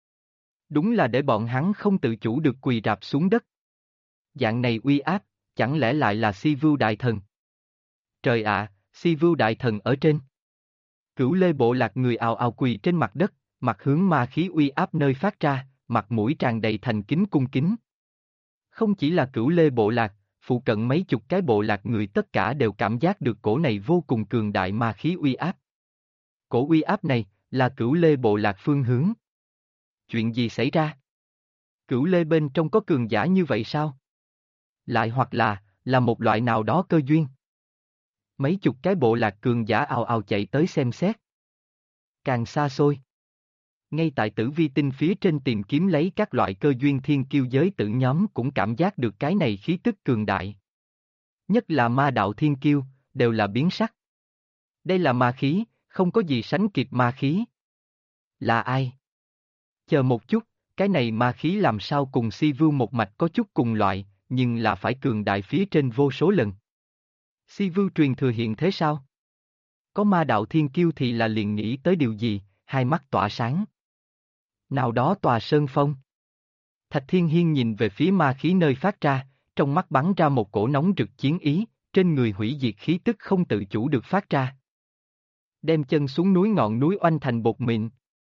Đúng là để bọn hắn không tự chủ được quỳ rạp xuống đất. Dạng này uy áp, chẳng lẽ lại là Si Vưu Đại Thần? Trời ạ, Si Vưu Đại Thần ở trên. Cửu Lê bộ lạc người ào ào quỳ trên mặt đất, mặt hướng ma khí uy áp nơi phát ra, mặt mũi tràn đầy thành kính cung kính. Không chỉ là Cửu Lê bộ lạc, phụ cận mấy chục cái bộ lạc người tất cả đều cảm giác được cổ này vô cùng cường đại ma khí uy áp. Cổ uy áp này, là Cửu Lê bộ lạc phương hướng. Chuyện gì xảy ra? Cửu Lê bên trong có cường giả như vậy sao? Lại hoặc là một loại nào đó cơ duyên. Mấy chục cái bộ lạc cường giả ào ào chạy tới xem xét. Càng xa xôi. Ngay tại Tử Vi Tinh phía trên tìm kiếm lấy các loại cơ duyên thiên kiêu giới tự nhóm cũng cảm giác được cái này khí tức cường đại. Nhất là ma đạo thiên kiêu, đều là biến sắc. Đây là ma khí, không có gì sánh kịp ma khí. Là ai? Chờ một chút, cái này ma khí làm sao cùng Si Vưu một mạch có chút cùng loại, nhưng là phải cường đại phía trên vô số lần. Si Vưu truyền thừa hiện thế sao? Có ma đạo thiên kiêu thì là liền nghĩ tới điều gì, hai mắt tỏa sáng. Nào đó tòa sơn phong. Thạch Thiên Hiên nhìn về phía ma khí nơi phát ra, trong mắt bắn ra một cổ nóng rực chiến ý, trên người hủy diệt khí tức không tự chủ được phát ra. Đem chân xuống núi ngọn núi oanh thành bột mịn.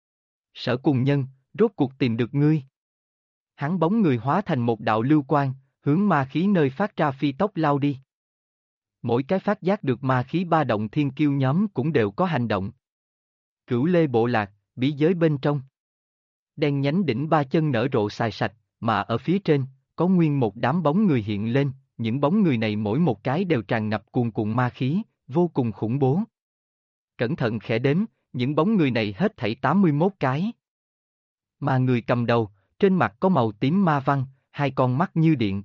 Sở Cùng Nhân, rốt cuộc tìm được ngươi. Hắn bóng người hóa thành một đạo lưu quang, hướng ma khí nơi phát ra phi tốc lao đi. Mỗi cái phát giác được ma khí ba động thiên kiêu nhóm cũng đều có hành động. Cửu Lê bộ lạc, bí giới bên trong. Đen nhánh đỉnh ba chân nở rộ xài sạch, mà ở phía trên, có nguyên một đám bóng người hiện lên, những bóng người này mỗi một cái đều tràn ngập cuồn cuộn ma khí, vô cùng khủng bố. Cẩn thận khẽ đếm, những bóng người này hết thảy 81 cái. Mà người cầm đầu, trên mặt có màu tím ma văn, hai con mắt như điện.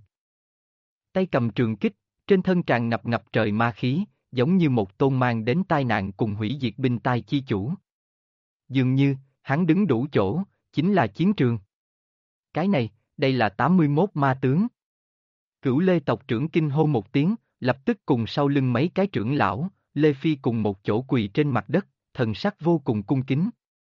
Tay cầm trường kích, trên thân tràn ngập trời ma khí, giống như một tôn mang đến tai nạn cùng hủy diệt binh tai chi chủ. Dường như, hắn đứng đủ chỗ, chính là chiến trường. Cái này, đây là 81 ma tướng. Cửu Lê tộc trưởng kinh hô một tiếng, lập tức cùng sau lưng mấy cái trưởng lão, Lê Phi cùng một chỗ quỳ trên mặt đất, thần sắc vô cùng cung kính.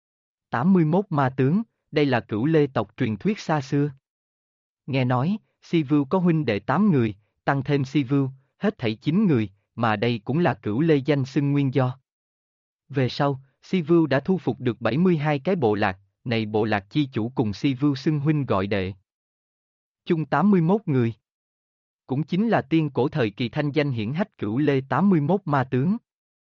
81 ma tướng, đây là Cửu Lê tộc truyền thuyết xa xưa. Nghe nói, Si Vưu có huynh đệ 8 người, tăng thêm Si Vưu, hết thảy 9 người, mà đây cũng là Cửu Lê danh xưng nguyên do. Về sau, Si Vưu đã thu phục được 72 cái bộ lạc, này bộ lạc chi chủ cùng Si Vưu xưng huynh gọi đệ. Chung 81 người. Cũng chính là tiên cổ thời kỳ thanh danh hiển hách Cửu Lê 81 ma tướng.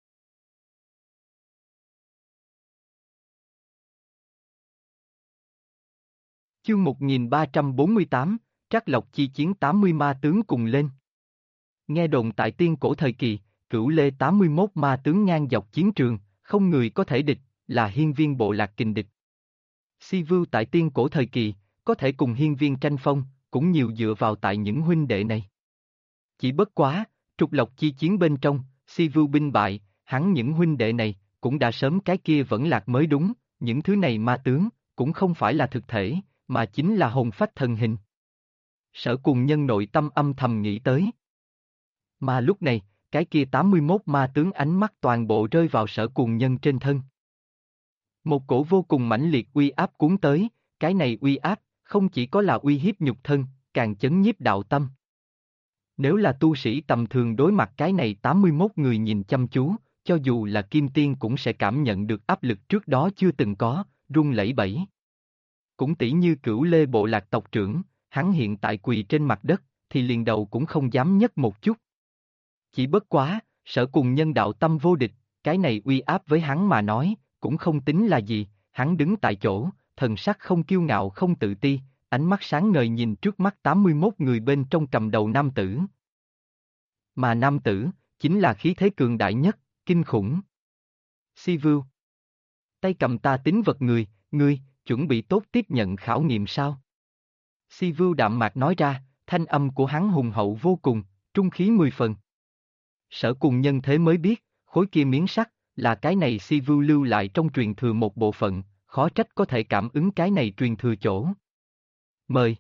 Chương 1348, Trác Lộc chi chiến 80 ma tướng cùng lên. Nghe đồn tại tiên cổ thời kỳ, Cửu Lê 81 ma tướng ngang dọc chiến trường, không người có thể địch, là hiên viên bộ lạc kình địch. Si Vưu tại tiên cổ thời kỳ, có thể cùng hiên viên tranh phong, cũng nhiều dựa vào tại những huynh đệ này. Chỉ bất quá, trục lộc chi chiến bên trong, Si Vưu binh bại, hắn những huynh đệ này, cũng đã sớm cái kia vẫn lạc mới đúng, những thứ này ma tướng, cũng không phải là thực thể, mà chính là hồn phách thần hình. Sở Cùng Nhân nội tâm âm thầm nghĩ tới. Mà lúc này, cái kia 81 ma tướng ánh mắt toàn bộ rơi vào Sở Cùng Nhân trên thân. Một cổ vô cùng mãnh liệt uy áp cuốn tới, cái này uy áp, không chỉ có là uy hiếp nhục thân, càng chấn nhiếp đạo tâm. Nếu là tu sĩ tầm thường đối mặt cái này 81 người nhìn chăm chú, cho dù là kim tiên cũng sẽ cảm nhận được áp lực trước đó chưa từng có, run lẩy bẩy. Cũng tỉ như Cửu Lê bộ lạc tộc trưởng, hắn hiện tại quỳ trên mặt đất, thì liền đầu cũng không dám nhấc một chút. Chỉ bất quá, Sở Cùng Nhân đạo tâm vô địch, cái này uy áp với hắn mà nói, cũng không tính là gì, hắn đứng tại chỗ, thần sắc không kiêu ngạo không tự ti, ánh mắt sáng ngời nhìn trước mắt 81 người bên trong cầm đầu nam tử. Mà nam tử, chính là khí thế cường đại nhất, kinh khủng. Si Vưu. Tay cầm ta tính vật người, ngươi, chuẩn bị tốt tiếp nhận khảo nghiệm sao? Si Vưu đạm mạc nói ra, thanh âm của hắn hùng hậu vô cùng, trung khí 10 phần. Sở Cùng Nhân thế mới biết, khối kia miếng sắt, là cái này Si Vưu lưu lại trong truyền thừa một bộ phận, khó trách có thể cảm ứng cái này truyền thừa chỗ. Mời.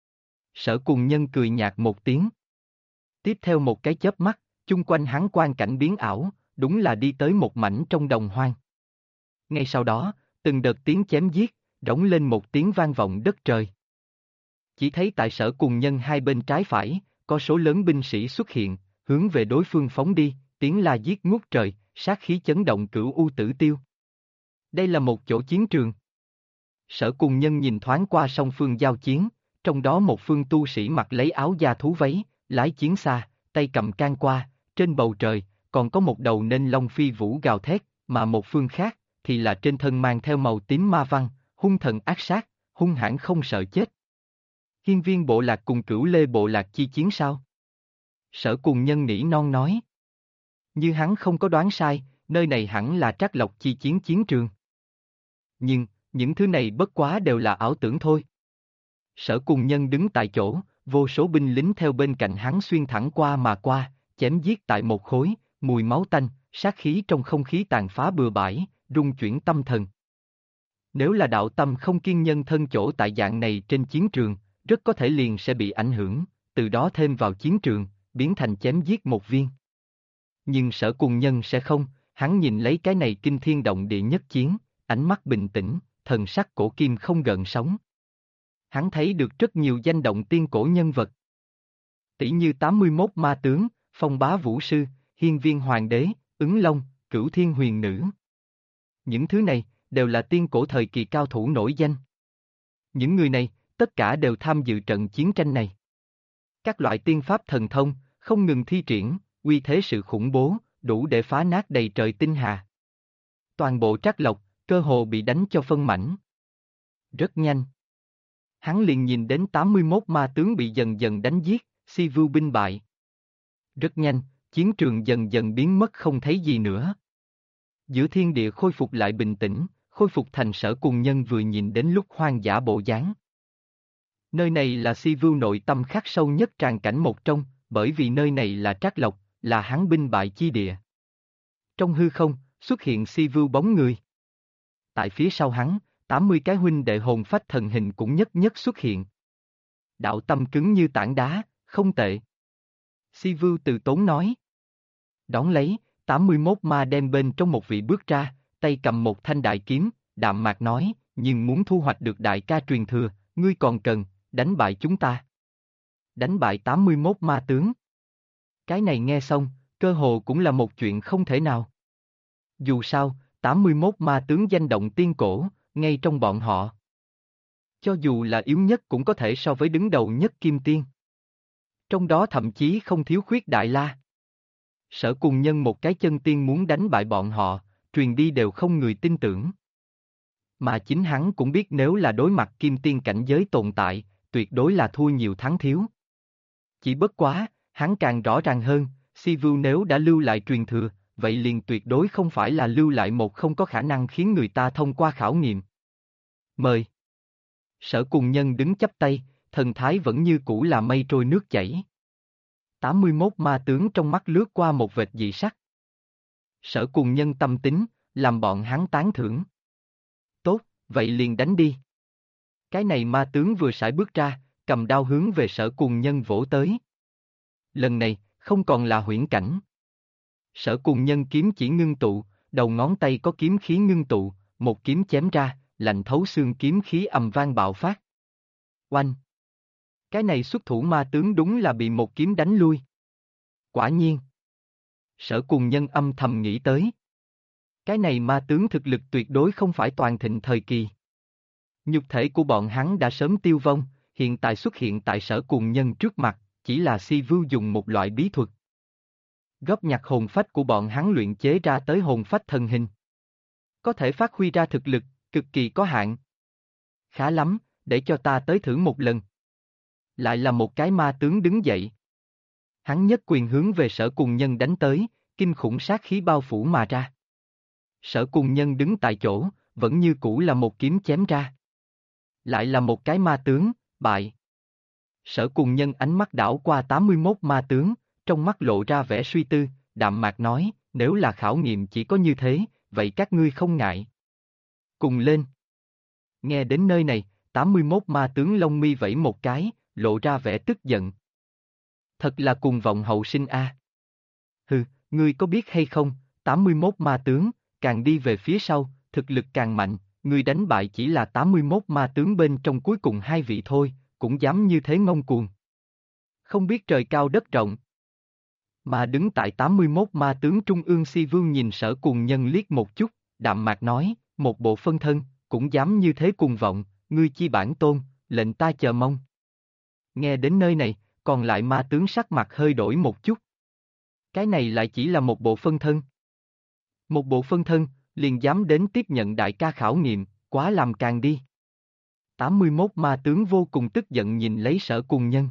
Sở Cùng Nhân cười nhạt một tiếng. Tiếp theo một cái chớp mắt, chung quanh hắn quang cảnh biến ảo, đúng là đi tới một mảnh trong đồng hoang. Ngay sau đó, từng đợt tiếng chém giết, rống lên một tiếng vang vọng đất trời. Chỉ thấy tại Sở Cùng Nhân hai bên trái phải, có số lớn binh sĩ xuất hiện, hướng về đối phương phóng đi, tiếng la giết ngút trời, sát khí chấn động cửu u tử tiêu. Đây là một chỗ chiến trường. Sở Cùng Nhân nhìn thoáng qua song phương giao chiến, trong đó một phương tu sĩ mặc lấy áo da thú váy, lái chiến xa, tay cầm can qua, trên bầu trời, còn có một đầu nên long phi vũ gào thét, mà một phương khác, thì là trên thân mang theo màu tím ma văn, hung thần ác sát, hung hãn không sợ chết. Hiên Viên bộ lạc cùng Cửu Lê bộ lạc chi chiến sao? Sở Cùng Nhân nỉ non nói. Như hắn không có đoán sai, nơi này hẳn là Trác Lộc chi chiến chiến trường. Nhưng, những thứ này bất quá đều là ảo tưởng thôi. Sở Cùng Nhân đứng tại chỗ, vô số binh lính theo bên cạnh hắn xuyên thẳng qua mà qua, chém giết tại một khối, mùi máu tanh, sát khí trong không khí tàn phá bừa bãi, rung chuyển tâm thần. Nếu là đạo tâm không kiên nhân thân chỗ tại dạng này trên chiến trường, rất có thể liền sẽ bị ảnh hưởng, từ đó thêm vào chiến trường, biến thành chém giết một viên. Nhưng Sở Cùng Nhân sẽ không, hắn nhìn lấy cái này kinh thiên động địa nhất chiến, ánh mắt bình tĩnh, thần sắc cổ kim không gợn sóng. Hắn thấy được rất nhiều danh động tiên cổ nhân vật. Tỷ như 81 ma tướng, Phong Bá Vũ Sư, Hiên Viên Hoàng Đế, Ứng Long, Cửu Thiên Huyền Nữ. Những thứ này, đều là tiên cổ thời kỳ cao thủ nổi danh. Những người này, tất cả đều tham dự trận chiến tranh này. Các loại tiên pháp thần thông, không ngừng thi triển, uy thế sự khủng bố, đủ để phá nát đầy trời tinh hà. Toàn bộ Trác Lộc, cơ hồ bị đánh cho phân mảnh. Rất nhanh. Hắn liền nhìn đến 81 ma tướng bị dần dần đánh giết, Si Vưu binh bại. Rất nhanh, chiến trường dần dần biến mất không thấy gì nữa. Giữa thiên địa khôi phục lại bình tĩnh, khôi phục thành Sở Cùng Nhân vừa nhìn đến lúc hoang dã bộ dáng. Nơi này là Si Vưu nội tâm khắc sâu nhất tràn cảnh một trong, bởi vì nơi này là Trác Lộc, là hắn binh bại chi địa. Trong hư không, xuất hiện Si Vưu bóng người. Tại phía sau hắn, 80 cái huynh đệ hồn phách thần hình cũng nhất nhất xuất hiện. Đạo tâm cứng như tảng đá, không tệ. Si Vưu từ tốn nói. Đón lấy, 81 ma đem bên trong một vị bước ra, tay cầm một thanh đại kiếm, đạm mạc nói, nhưng muốn thu hoạch được đại ca truyền thừa, ngươi còn cần, đánh bại chúng ta. Đánh bại 81 ma tướng. Cái này nghe xong, cơ hồ cũng là một chuyện không thể nào. Dù sao, 81 ma tướng danh động tiên cổ, ngay trong bọn họ. Cho dù là yếu nhất cũng có thể so với đứng đầu nhất kim tiên. Trong đó thậm chí không thiếu khuyết đại la. Sở Cùng Nhân một cái chân tiên muốn đánh bại bọn họ, truyền đi đều không người tin tưởng. Mà chính hắn cũng biết nếu là đối mặt kim tiên cảnh giới tồn tại, tuyệt đối là thua nhiều thắng thiếu. Chỉ bất quá, hắn càng rõ ràng hơn, Si Vưu nếu đã lưu lại truyền thừa, vậy liền tuyệt đối không phải là lưu lại một không có khả năng khiến người ta thông qua khảo nghiệm. Mời. Sở Cùng Nhân đứng chắp tay, thần thái vẫn như cũ là mây trôi nước chảy. 81 ma tướng trong mắt lướt qua một vệt dị sắc. Sở Cùng Nhân tâm tính, làm bọn hắn tán thưởng. Tốt, vậy liền đánh đi. Cái này ma tướng vừa sải bước ra, cầm đao hướng về Sở Cùng Nhân vỗ tới. Lần này, không còn là huyễn cảnh. Sở Cùng Nhân kiếm chỉ ngưng tụ, đầu ngón tay có kiếm khí ngưng tụ, một kiếm chém ra, lạnh thấu xương kiếm khí ầm vang bạo phát. Oanh! Cái này xuất thủ ma tướng đúng là bị một kiếm đánh lui. Quả nhiên. Sở Cùng Nhân âm thầm nghĩ tới. Cái này ma tướng thực lực tuyệt đối không phải toàn thịnh thời kỳ. Nhục thể của bọn hắn đã sớm tiêu vong, hiện tại xuất hiện tại Sở Cùng Nhân trước mặt, chỉ là Si Vưu dùng một loại bí thuật. Góp nhặt hồn phách của bọn hắn luyện chế ra tới hồn phách thần hình. Có thể phát huy ra thực lực, cực kỳ có hạn. Khá lắm, để cho ta tới thử một lần. Lại là một cái ma tướng đứng dậy. Hắn nhất quyền hướng về Sở Cùng Nhân đánh tới, kinh khủng sát khí bao phủ mà ra. Sở Cùng Nhân đứng tại chỗ, vẫn như cũ là một kiếm chém ra. Lại là một cái ma tướng, bại. Sở Cùng Nhân ánh mắt đảo qua 81 ma tướng, trong mắt lộ ra vẻ suy tư, đạm mạc nói, nếu là khảo nghiệm chỉ có như thế, vậy các ngươi không ngại. Cùng lên. Nghe đến nơi này, 81 ma tướng lông mi vẫy một cái, lộ ra vẻ tức giận. Thật là cuồng vọng hậu sinh a. Hừ, ngươi có biết hay không, 81 ma tướng, càng đi về phía sau, thực lực càng mạnh, ngươi đánh bại chỉ là 81 ma tướng bên trong cuối cùng hai vị thôi, cũng dám như thế ngông cuồng. Không biết trời cao đất rộng. Mà đứng tại 81 ma tướng trung ương Si Vương nhìn Sở Cùng Nhân liếc một chút, đạm mạc nói, một bộ phân thân, cũng dám như thế cuồng vọng, ngươi chi bản tôn, lệnh ta chờ mong. Nghe đến nơi này, còn lại ma tướng sắc mặt hơi đổi một chút. Cái này lại chỉ là một bộ phân thân. Một bộ phân thân, liền dám đến tiếp nhận đại ca khảo nghiệm, quá làm càng đi. 81 ma tướng vô cùng tức giận nhìn lấy Sở Cùng Nhân.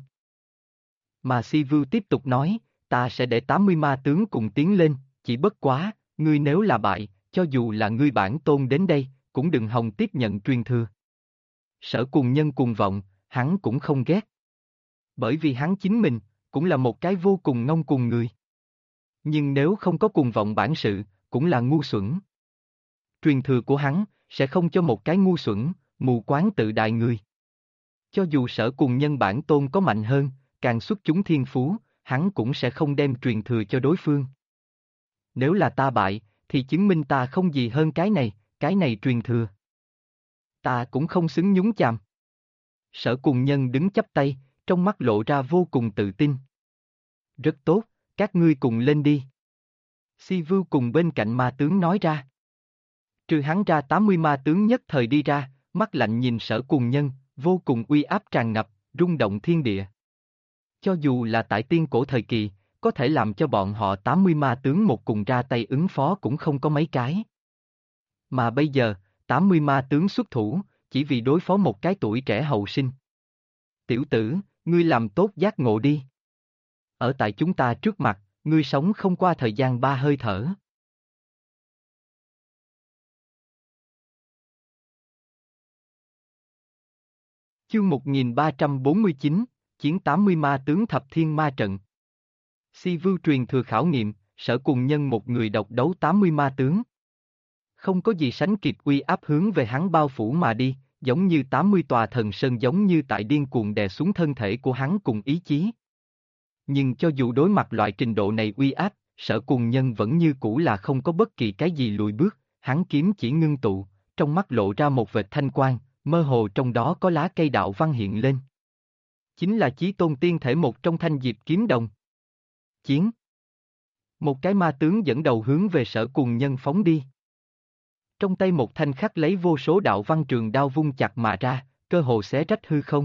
Mà Si Vưu tiếp tục nói, ta sẽ để 80 ma tướng cùng tiến lên, chỉ bất quá, ngươi nếu là bại, cho dù là ngươi bản tôn đến đây, cũng đừng hòng tiếp nhận truyền thừa. Sở Cùng Nhân cuồng vọng, hắn cũng không ghét. Bởi vì hắn chính mình, cũng là một cái vô cùng ngông cuồng người. Nhưng nếu không có cuồng vọng bản sự, cũng là ngu xuẩn. Truyền thừa của hắn, sẽ không cho một cái ngu xuẩn, mù quáng tự đại người. Cho dù Sở Cùng Nhân bản tôn có mạnh hơn, càng xuất chúng thiên phú, hắn cũng sẽ không đem truyền thừa cho đối phương. Nếu là ta bại, thì chứng minh ta không gì hơn cái này truyền thừa. Ta cũng không xứng nhúng chàm. Sở Cùng Nhân đứng chắp tay, trong mắt lộ ra vô cùng tự tin. Rất tốt, các ngươi cùng lên đi. Si Vưu cùng bên cạnh ma tướng nói ra. Trừ hắn ra 80 ma tướng nhất thời đi ra, mắt lạnh nhìn Sở Cùng Nhân, vô cùng uy áp tràn ngập, rung động thiên địa. Cho dù là tại tiên cổ thời kỳ, có thể làm cho bọn họ 80 ma tướng một cùng ra tay ứng phó cũng không có mấy cái. Mà bây giờ, 80 ma tướng xuất thủ, chỉ vì đối phó một cái tuổi trẻ hậu sinh. Tiểu tử, ngươi làm tốt giác ngộ đi. Ở tại chúng ta trước mặt, ngươi sống không qua thời gian 3 hơi thở. Chương 1349, Chiến 80 ma tướng thập thiên ma trận. Si Vưu truyền thừa khảo nghiệm, Sở Cùng Nhân một người độc đấu 80 ma tướng. Không có gì sánh kịp uy áp hướng về hắn bao phủ mà đi, giống như 80 tòa thần sơn giống như tại điên cuồng đè xuống thân thể của hắn cùng ý chí. Nhưng cho dù đối mặt loại trình độ này uy áp, Sở Cùng Nhân vẫn như cũ là không có bất kỳ cái gì lùi bước, hắn kiếm chỉ ngưng tụ, trong mắt lộ ra một vệt thanh quang, mơ hồ trong đó có lá cây đạo văn hiện lên. Chính là Chí Tôn tiên thể một trong thanh diệp kiếm đồng. Chiến. Một cái ma tướng dẫn đầu hướng về Sở Cùng Nhân phóng đi. Trong tay một thanh khắc lấy vô số đạo văn trường đao vung chặt mà ra, cơ hồ xé rách hư không.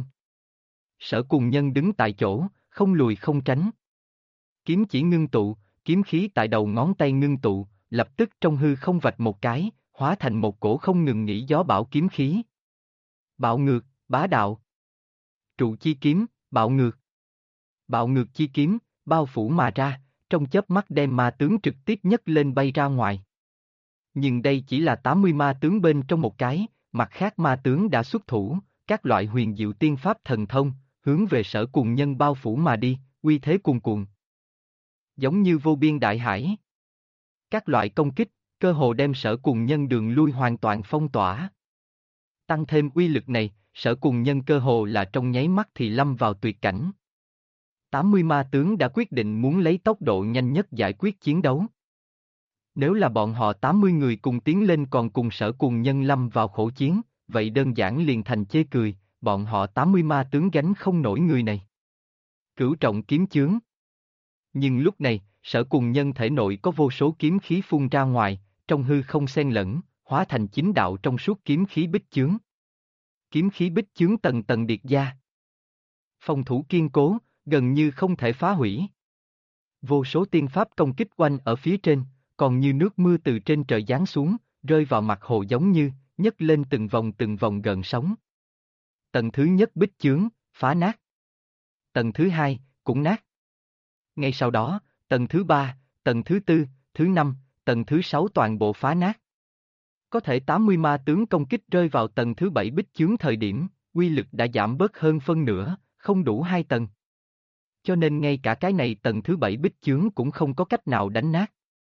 Sở Cùng Nhân đứng tại chỗ, không lùi không tránh. Kiếm chỉ ngưng tụ, kiếm khí tại đầu ngón tay ngưng tụ, lập tức trong hư không vạch một cái, hóa thành một cổ không ngừng nghỉ gió bão kiếm khí. Bạo ngược, bá đạo. Trụ chi kiếm, bạo ngược. Bạo ngược chi kiếm, bao phủ mà ra, trong chớp mắt đem ma tướng trực tiếp nhấc lên bay ra ngoài. Nhưng đây chỉ là 80 ma tướng bên trong một cái, mặt khác ma tướng đã xuất thủ, các loại huyền diệu tiên pháp thần thông, hướng về Sở Cùng Nhân bao phủ mà đi, uy thế cuồn cuộn. Giống như vô biên đại hải. Các loại công kích, cơ hồ đem Sở Cùng Nhân đường lui hoàn toàn phong tỏa. Tăng thêm uy lực này, Sở Cùng Nhân cơ hồ là trong nháy mắt thì lâm vào tuyệt cảnh. 80 ma tướng đã quyết định muốn lấy tốc độ nhanh nhất giải quyết chiến đấu. Nếu là bọn họ 80 người cùng tiến lên còn cùng Sở Cùng Nhân lâm vào khổ chiến, vậy đơn giản liền thành chê cười, bọn họ 80 ma tướng gánh không nổi người này. Cửu trọng kiếm chướng. Nhưng lúc này, Sở Cùng Nhân thể nội có vô số kiếm khí phun ra ngoài, trong hư không xen lẫn, hóa thành chính đạo trong suốt kiếm khí bích chướng. Kiếm khí bích chướng tầng tầng điệt ra. Phòng thủ kiên cố, gần như không thể phá hủy. Vô số tiên pháp công kích quanh ở phía trên, còn như nước mưa từ trên trời giáng xuống, rơi vào mặt hồ giống như, nhấc lên từng vòng gợn sóng. Tầng thứ nhất bích chướng, phá nát. Tầng thứ hai, cũng nát. Ngay sau đó, tầng thứ ba, tầng thứ tư, thứ năm, tầng thứ sáu toàn bộ phá nát. Có thể 80 ma tướng công kích rơi vào tầng thứ bảy bích chướng thời điểm, uy lực đã giảm bớt hơn phân nửa, không đủ 2 tầng. Cho nên ngay cả cái này tầng thứ 7 bích chướng cũng không có cách nào đánh nát.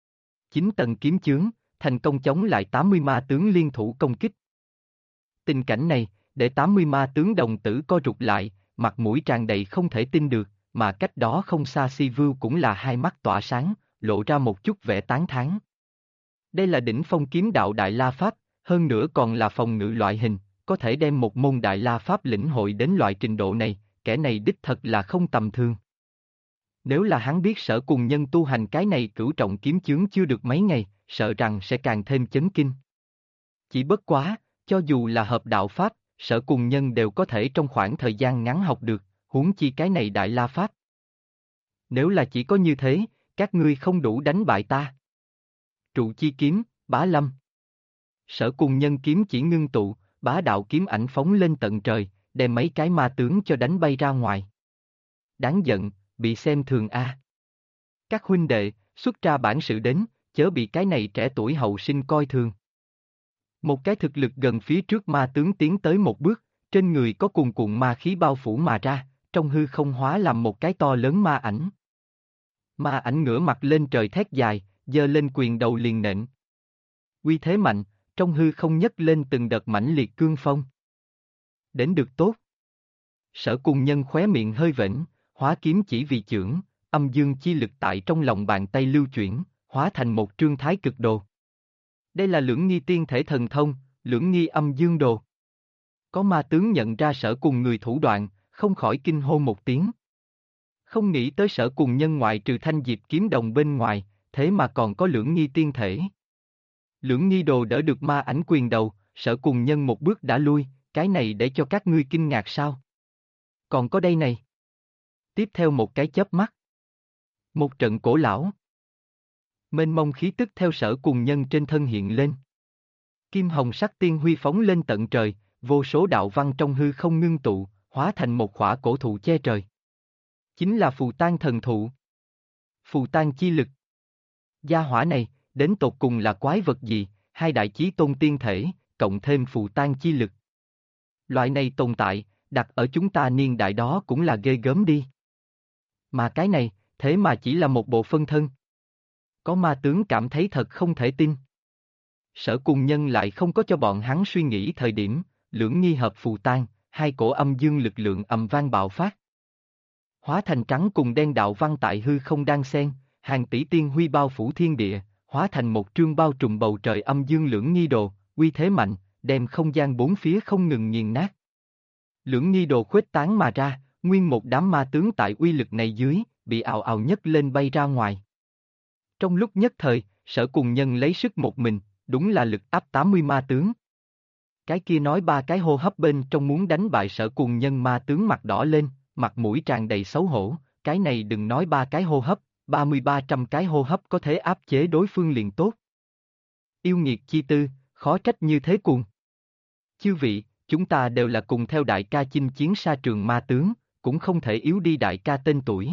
9 tầng kiếm chướng, thành công chống lại 80 ma tướng liên thủ công kích. Tình cảnh này, để 80 ma tướng đồng tử co rụt lại, mặt mũi tràn đầy không thể tin được, mà cách đó không xa Si Vưu cũng là hai mắt tỏa sáng, lộ ra một chút vẻ tán thán. Đây là đỉnh phong kiếm đạo Đại La Pháp, hơn nữa còn là phòng ngự loại hình, có thể đem một môn Đại La Pháp lĩnh hội đến loại trình độ này, kẻ này đích thật là không tầm thường. Nếu là hắn biết Sở Cùng Nhân tu hành cái này cửu trọng kiếm chướng chưa được mấy ngày, sợ rằng sẽ càng thêm chấn kinh. Chỉ bất quá, cho dù là hợp đạo Pháp, Sở Cùng Nhân đều có thể trong khoảng thời gian ngắn học được, huống chi cái này Đại La Pháp. Nếu là chỉ có như thế, các ngươi không đủ đánh bại ta. Trụ chi kiếm, bá lâm. Sở Cùng Nhân kiếm chỉ ngưng tụ, bá đạo kiếm ảnh phóng lên tận trời, đem mấy cái ma tướng cho đánh bay ra ngoài. Đáng giận, bị xem thường a. Các huynh đệ, xuất ra bản sự đến, chớ bị cái này trẻ tuổi hậu sinh coi thường. Một cái thực lực gần phía trước ma tướng tiến tới một bước, trên người có cuồn cuộn ma khí bao phủ mà ra, trong hư không hóa làm một cái to lớn ma ảnh. Ma ảnh ngửa mặt lên trời thét dài, giơ lên quyền đầu liền nện. Uy thế mạnh, trong hư không nhấc lên từng đợt mãnh liệt cương phong. Đến được tốt. Sở Cùng Nhân khóe miệng hơi vểnh, hóa kiếm chỉ vì chưởng, âm dương chi lực tại trong lòng bàn tay lưu chuyển, hóa thành một trương thái cực đồ. Đây là Lưỡng Nghi tiên thể thần thông, Lưỡng Nghi âm dương đồ. Có ma tướng nhận ra Sở Cùng người thủ đoạn, không khỏi kinh hô một tiếng. Không nghĩ tới Sở Cùng Nhân ngoại trừ thanh diệp kiếm đồng bên ngoài, thế mà còn có Lưỡng Nghi tiên thể. Lưỡng Nghi đồ đỡ được ma ảnh quyền đầu, Sở Cùng Nhân một bước đã lui, cái này để cho các ngươi kinh ngạc sao? Còn có đây này. Tiếp theo một cái chớp mắt. Một trận cổ lão. Mênh mông khí tức theo Sở Cùng Nhân trên thân hiện lên. Kim hồng sắc tiên huy phóng lên tận trời, vô số đạo văn trong hư không ngưng tụ, hóa thành một khỏa cổ thụ che trời. Chính là phù tang thần thụ. Phù tang chi lực. Gia hỏa này, đến tột cùng là quái vật gì, hai đại chí tôn tiên thể, cộng thêm phù tang chi lực. Loại này tồn tại, đặt ở chúng ta niên đại đó cũng là ghê gớm đi. Mà cái này, thế mà chỉ là một bộ phân thân. Có ma tướng cảm thấy thật không thể tin. Sở Cùng Nhân lại không có cho bọn hắn suy nghĩ thời điểm, Lưỡng Nghi hợp phù tang, hai cổ âm dương lực lượng ầm vang bạo phát. Hóa thành trắng cùng đen đạo văn tại hư không đan xen, hàng tỷ tiên huy bao phủ thiên địa, hóa thành một trương bao trùm bầu trời âm dương Lưỡng Nghi đồ, uy thế mạnh, đem không gian bốn phía không ngừng nghiền nát. Lưỡng Nghi đồ khuếch tán mà ra, nguyên một đám ma tướng tại uy lực này dưới, bị ào ào nhấc lên bay ra ngoài. Trong lúc nhất thời, Sở Cùng Nhân lấy sức một mình, đúng là lực áp 80 ma tướng. Cái kia nói ba cái hô hấp bên trong muốn đánh bại Sở Cùng Nhân ma tướng mặt đỏ lên, mặt mũi tràn đầy xấu hổ, cái này đừng nói ba cái hô hấp, 30-300 cái hô hấp có thể áp chế đối phương liền tốt. Yêu nghiệt chi tư, khó trách như thế cuồng. Chư vị, chúng ta đều là cùng theo đại ca chinh chiến sa trường ma tướng, cũng không thể yếu đi đại ca tên tuổi.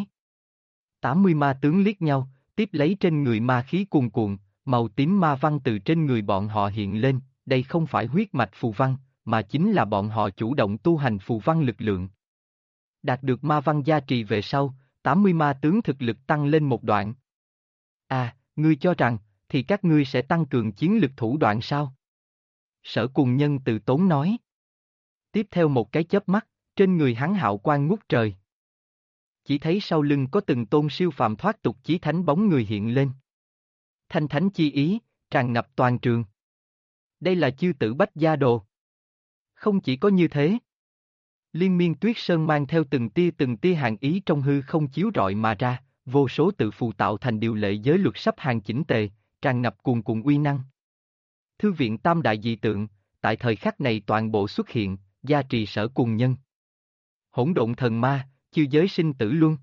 80 ma tướng liếc nhau, tiếp lấy trên người ma khí cuồn cuộn, màu tím ma văn từ trên người bọn họ hiện lên, đây không phải huyết mạch phù văn, mà chính là bọn họ chủ động tu hành phù văn lực lượng. Đạt được ma văn gia trì về sau, 80 ma tướng thực lực tăng lên một đoạn. À, ngươi cho rằng, thì các ngươi sẽ tăng cường chiến lực thủ đoạn sao? Sở Cùng Nhân từ tốn nói. Tiếp theo một cái chớp mắt, trên người hắn hạo quang ngút trời. Chỉ thấy sau lưng có từng tôn siêu phàm thoát tục chí thánh bóng người hiện lên. Thanh thánh chi ý, tràn ngập toàn trường. Đây là chư tử Bách Gia Đồ. Không chỉ có như thế. Liên miên tuyết sơn mang theo từng tia hàng ý trong hư không chiếu rọi mà ra, vô số tự phù tạo thành điều lệ giới luật sắp hàng chỉnh tề, tràn ngập cuồn cuộn uy năng. Thư viện tam đại dị tượng, tại thời khắc này toàn bộ xuất hiện, gia trì Sở Cùng Nhân. Hỗn độn thần ma, chư giới sinh tử luân.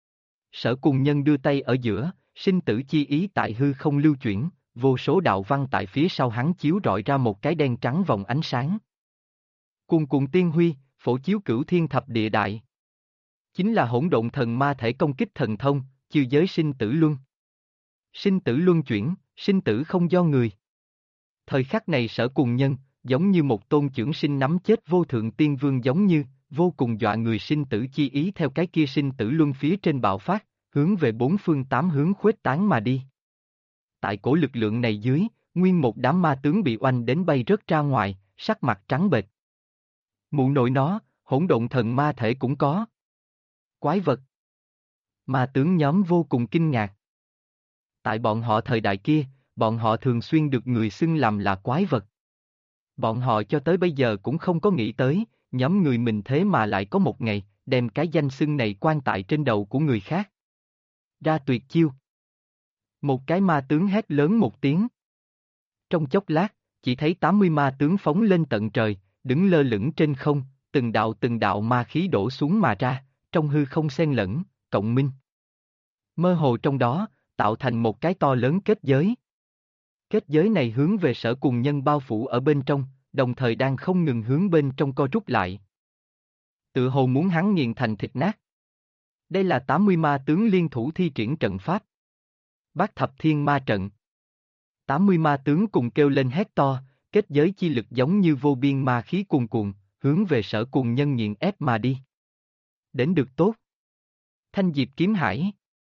Sở Cùng Nhân đưa tay ở giữa, sinh tử chi ý tại hư không lưu chuyển, vô số đạo văn tại phía sau hắn chiếu rọi ra một cái đen trắng vòng ánh sáng. Cuồn cuộn tiên huy, phổ chiếu cửu thiên thập địa đại. Chính là hỗn độn thần ma thể công kích thần thông, chư giới sinh tử luân. Sinh tử luân chuyển, sinh tử không do người. Thời khắc này Sở Cùng Nhân, giống như một tôn chưởng sinh nắm chết vô thượng tiên vương giống như, vô cùng dọa người sinh tử chi ý theo cái kia sinh tử luân phía trên bạo phát, hướng về bốn phương tám hướng khuếch tán mà đi. Tại cổ lực lượng này dưới, nguyên một đám ma tướng bị oanh đến bay rớt ra ngoài, sắc mặt trắng bệch. Mụ nội nó, hỗn độn thần ma thể cũng có. Quái vật. Ma tướng nhóm vô cùng kinh ngạc. Tại bọn họ thời đại kia, bọn họ thường xuyên được người xưng làm là quái vật. Bọn họ cho tới bây giờ cũng không có nghĩ tới, nhóm người mình thế mà lại có một ngày, đem cái danh xưng này quan tại trên đầu của người khác. Ra tuyệt chiêu. Một cái ma tướng hét lớn một tiếng. Trong chốc lát, chỉ thấy 80 ma tướng phóng lên tận trời, đứng lơ lửng trên không, từng đạo ma khí đổ xuống mà ra, trong hư không xen lẫn, cộng minh. Mơ hồ trong đó, tạo thành một cái to lớn kết giới. Kết giới này hướng về Sở Cùng Nhân bao phủ ở bên trong, đồng thời đang không ngừng hướng bên trong co rút lại. Tựa hồ muốn hắn nghiền thành thịt nát. Đây là 80 ma tướng liên thủ thi triển trận pháp. Bát thập thiên ma trận. 80 ma tướng cùng kêu lên hét to, kết giới chi lực giống như vô biên ma khí cuồn cuộn, hướng về Sở Cùng Nhân nghiền ép mà đi. Đến được tốt. Thanh Diệp Kiếm Hải.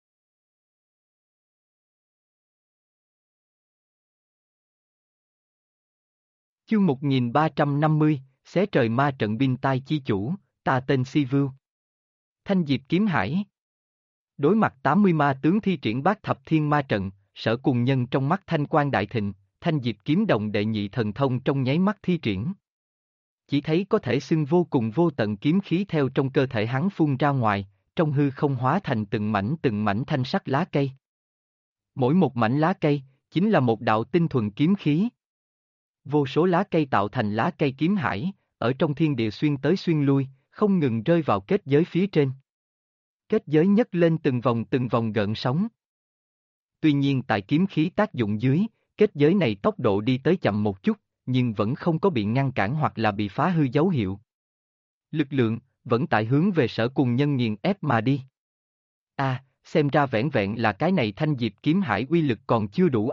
Chương 1350, xé trời ma trận binh tai chi chủ, ta tên Si Vưu. Thanh Diệp Kiếm Hải. Đối mặt 80 ma tướng thi triển bát thập thiên ma trận, Sở Cùng Nhân trong mắt thanh quang đại thịnh, Thanh Diệp Kiếm Đồng đệ nhị thần thông trong nháy mắt thi triển. Chỉ thấy có thể xưng vô cùng vô tận kiếm khí theo trong cơ thể hắn phun ra ngoài, trong hư không hóa thành từng mảnh thanh sắc lá cây. Mỗi một mảnh lá cây, chính là một đạo tinh thuần kiếm khí. Vô số lá cây tạo thành lá cây kiếm hải, ở trong thiên địa xuyên tới xuyên lui, không ngừng rơi vào kết giới phía trên. Kết giới nhấc lên từng vòng gợn sóng. Tuy nhiên tại kiếm khí tác dụng dưới, kết giới này tốc độ đi tới chậm một chút, nhưng vẫn không có bị ngăn cản hoặc là bị phá hư dấu hiệu. Lực lượng, vẫn tại hướng về Sở Cùng Nhân nghiền ép mà đi. Xem ra vẻn vẹn là cái này Thanh Diệp Kiếm Hải uy lực còn chưa đủ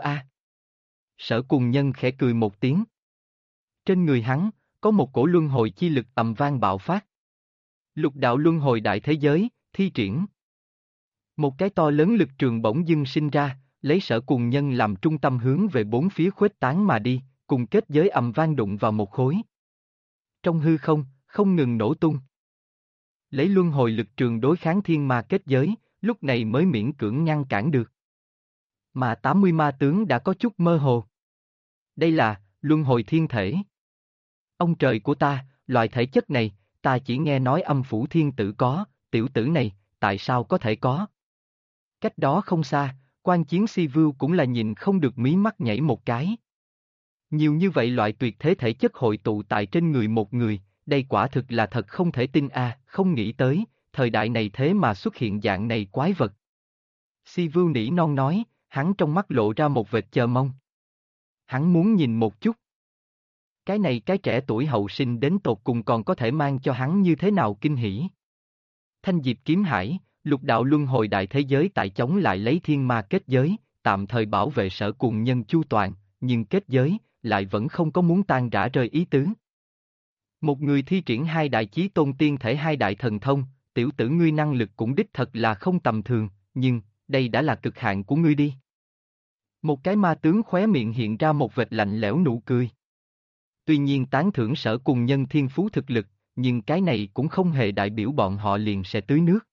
Sở Cùng Nhân khẽ cười một tiếng. Trên người hắn, có một cổ luân hồi chi lực ầm vang bạo phát. Lục đạo luân hồi đại thế giới, thi triển. Một cái to lớn lực trường bỗng dưng sinh ra, lấy Sở Cùng Nhân làm trung tâm hướng về bốn phía khuếch tán mà đi, cùng kết giới ầm vang đụng vào một khối. Trong hư không, không ngừng nổ tung. Lấy luân hồi lực trường đối kháng thiên ma kết giới, lúc này mới miễn cưỡng ngăn cản được. Mà 80 ma tướng đã có chút mơ hồ. Đây là luân hồi thiên thể. Ông trời của ta, loại thể chất này, ta chỉ nghe nói Âm Phủ Thiên Tử có, tiểu tử này, tại sao có thể có? Cách đó không xa, Quan Chiến Si Vưu cũng là nhìn không được mí mắt nhảy một cái. Nhiều như vậy loại tuyệt thế thể chất hội tụ tại trên người một người, đây quả thực là thật không thể tin không nghĩ tới, thời đại này thế mà xuất hiện dạng này quái vật. Si Vưu nỉ non nói, hắn trong mắt lộ ra một vệt chờ mong. Hắn muốn nhìn một chút. Cái này cái trẻ tuổi hậu sinh đến tột cùng còn có thể mang cho hắn như thế nào kinh hỉ. Thanh Diệp Kiếm Hải, lục đạo luân hồi đại thế giới tại chống lại lấy thiên ma kết giới, tạm thời bảo vệ Sở Cùng Nhân chu toàn, nhưng kết giới, lại vẫn không có muốn tan rã rơi ý tứ. Một người thi triển hai đại chí tôn tiên thể hai đại thần thông, tiểu tử ngươi năng lực cũng đích thật là không tầm thường, nhưng, đây đã là cực hạn của ngươi đi. Một cái ma tướng khóe miệng hiện ra một vệt lạnh lẽo nụ cười. Tuy nhiên tán thưởng Sở Cùng Nhân thiên phú thực lực, nhưng cái này cũng không hề đại biểu bọn họ liền sẽ tưới nước.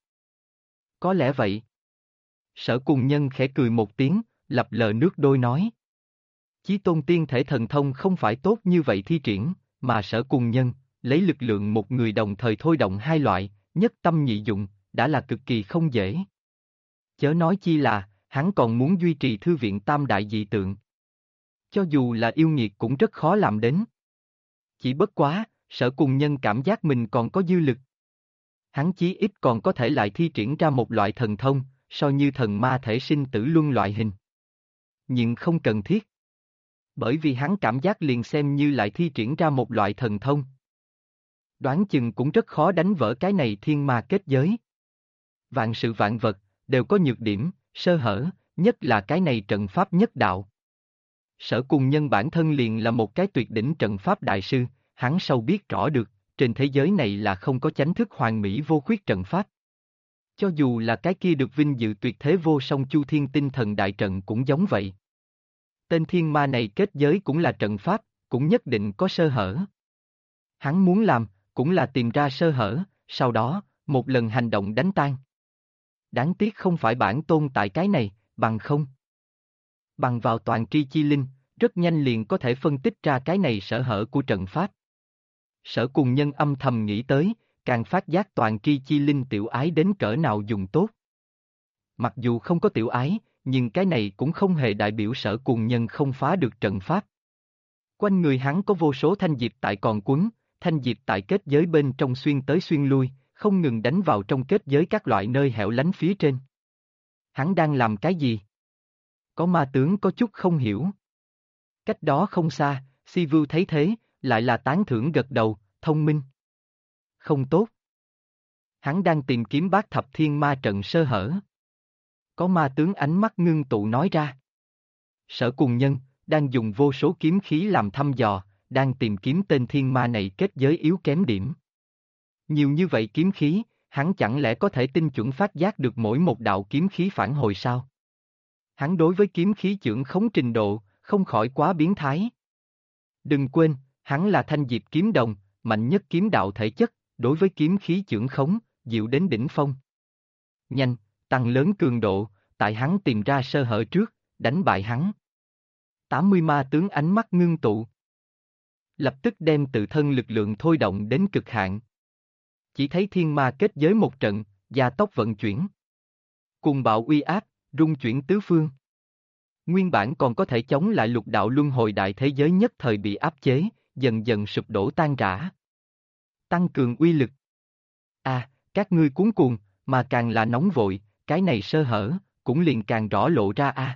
Có lẽ vậy. Sở Cùng Nhân khẽ cười một tiếng, lập lờ nước đôi nói. Chí tôn tiên thể thần thông không phải tốt như vậy thi triển, mà Sở Cùng Nhân, lấy lực lượng một người đồng thời thôi động hai loại, nhất tâm nhị dụng, đã là cực kỳ không dễ. Chớ nói chi là, hắn còn muốn duy trì thư viện tam đại dị tượng. Cho dù là yêu nghiệt cũng rất khó làm đến. Chỉ bất quá, Sở Cùng Nhân cảm giác mình còn có dư lực. Hắn chí ít còn có thể lại thi triển ra một loại thần thông, so như thần ma thể sinh tử luân loại hình. Nhưng không cần thiết. Bởi vì hắn cảm giác liền xem như lại thi triển ra một loại thần thông. Đoán chừng cũng rất khó đánh vỡ cái này thiên ma kết giới. Vạn sự vạn vật, đều có nhược điểm, sơ hở, nhất là cái này trận pháp nhất đạo. Sở Cùng Nhân bản thân liền là một cái tuyệt đỉnh trận pháp đại sư, hắn sâu biết rõ được, trên thế giới này là không có chánh thức hoàn mỹ vô khuyết trận pháp. Cho dù là cái kia được vinh dự tuyệt thế vô song Chu Thiên Tinh Thần Đại Trận cũng giống vậy. Tên thiên ma này kết giới cũng là trận pháp, cũng nhất định có sơ hở. Hắn muốn làm, cũng là tìm ra sơ hở, sau đó, một lần hành động đánh tan. Đáng tiếc không phải bản tôn tại cái này, bằng không. Bằng vào toàn tri chi linh, rất nhanh liền có thể phân tích ra cái này sở hở của trận pháp. Sở Cùng Nhân âm thầm nghĩ tới, càng phát giác toàn tri chi linh tiểu ái đến cỡ nào dùng tốt. Mặc dù không có tiểu ái, nhưng cái này cũng không hề đại biểu Sở Cùng Nhân không phá được trận pháp. Quanh người hắn có vô số thanh diệp tại còn quấn, thanh diệp tại kết giới bên trong xuyên tới xuyên lui, không ngừng đánh vào trong kết giới các loại nơi hẻo lánh phía trên. Hắn đang làm cái gì? Có ma tướng có chút không hiểu. Cách đó không xa, Si Vưu thấy thế, lại là tán thưởng gật đầu, thông minh. Không tốt. Hắn đang tìm kiếm bát thập thiên ma trận sơ hở. Có ma tướng ánh mắt ngưng tụ nói ra. Sở Cùng Nhân, đang dùng vô số kiếm khí làm thăm dò, đang tìm kiếm tên thiên ma này kết giới yếu kém điểm. Nhiều như vậy kiếm khí, hắn chẳng lẽ có thể tinh chuẩn phát giác được mỗi một đạo kiếm khí phản hồi sao? Hắn đối với kiếm khí chưởng khống trình độ, không khỏi quá biến thái. Đừng quên, hắn là thanh diệp kiếm đồng, mạnh nhất kiếm đạo thể chất, đối với kiếm khí chưởng khống, diệu đến đỉnh phong. Nhanh, tăng lớn cường độ, tại hắn tìm ra sơ hở trước, đánh bại hắn. 80 ma tướng ánh mắt ngưng tụ. Lập tức đem tự thân lực lượng thôi động đến cực hạn. Chỉ thấy thiên ma kết giới một trận, gia tốc vận chuyển. Cùng bạo uy áp, rung chuyển tứ phương. Nguyên bản còn có thể chống lại lục đạo luân hồi đại thế giới nhất thời bị áp chế, dần dần sụp đổ tan rã. Tăng cường uy lực. Các ngươi cuống cuồng, mà càng là nóng vội, cái này sơ hở, cũng liền càng rõ lộ ra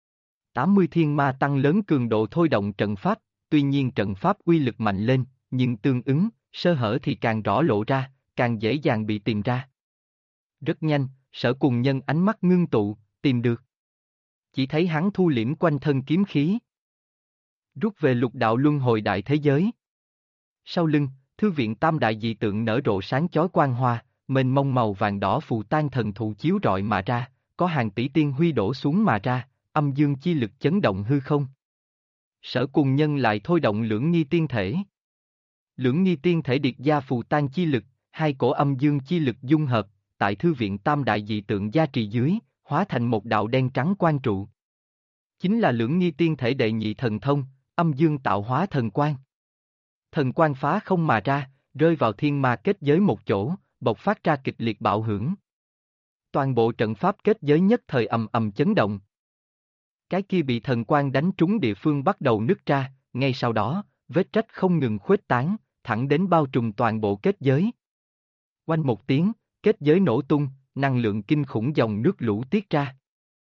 80 thiên ma tăng lớn cường độ thôi động trận pháp, tuy nhiên trận pháp uy lực mạnh lên, nhưng tương ứng, sơ hở thì càng rõ lộ ra, càng dễ dàng bị tìm ra. Rất nhanh, Sở Cùng Nhân ánh mắt ngưng tụ, tìm được. Chỉ thấy hắn thu liễm quanh thân kiếm khí. Rút về lục đạo luân hồi đại thế giới. Sau lưng, thư viện tam đại dị tượng nở rộ sáng chói quang hoa, mênh mông màu vàng đỏ phù tan thần thụ chiếu rọi mà ra, có hàng tỷ tiên huy đổ xuống mà ra, âm dương chi lực chấn động hư không. Sở Cùng Nhân lại thôi động lưỡng nghi tiên thể. Lưỡng nghi tiên thể điệt gia phù tan chi lực, hai cổ âm dương chi lực dung hợp, tại thư viện tam đại dị tượng gia trì dưới, hóa thành một đạo đen trắng quang trụ. Chính là lưỡng nghi tiên thể đệ nhị thần thông, âm dương tạo hóa thần quang. Thần quang phá không mà ra, rơi vào thiên ma kết giới một chỗ, bộc phát ra kịch liệt bạo hưởng. Toàn bộ trận pháp kết giới nhất thời ầm ầm chấn động. Cái kia bị thần quang đánh trúng địa phương bắt đầu nứt ra, ngay sau đó, vết rách không ngừng khuếch tán, thẳng đến bao trùm toàn bộ kết giới. Oanh một tiếng, kết giới nổ tung, năng lượng kinh khủng dòng nước lũ tiết ra.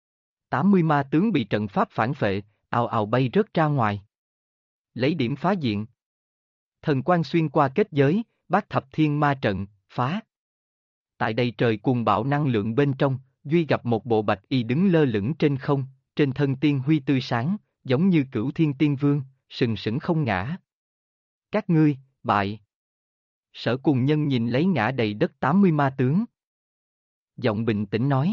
80 ma tướng bị trận pháp phản phệ, ào ào bay rớt ra ngoài. Lấy điểm phá diện. Thần quang xuyên qua kết giới, bát thập thiên ma trận, phá. Tại đây trời cuồng bạo năng lượng bên trong, Duy gặp một bộ bạch y đứng lơ lửng trên không, trên thân tiên huy tươi sáng, giống như cửu thiên tiên vương, sừng sững không ngã. Các ngươi, bại. Sở Cùng Nhân nhìn lấy ngã đầy đất 80 ma tướng. Giọng bình tĩnh nói.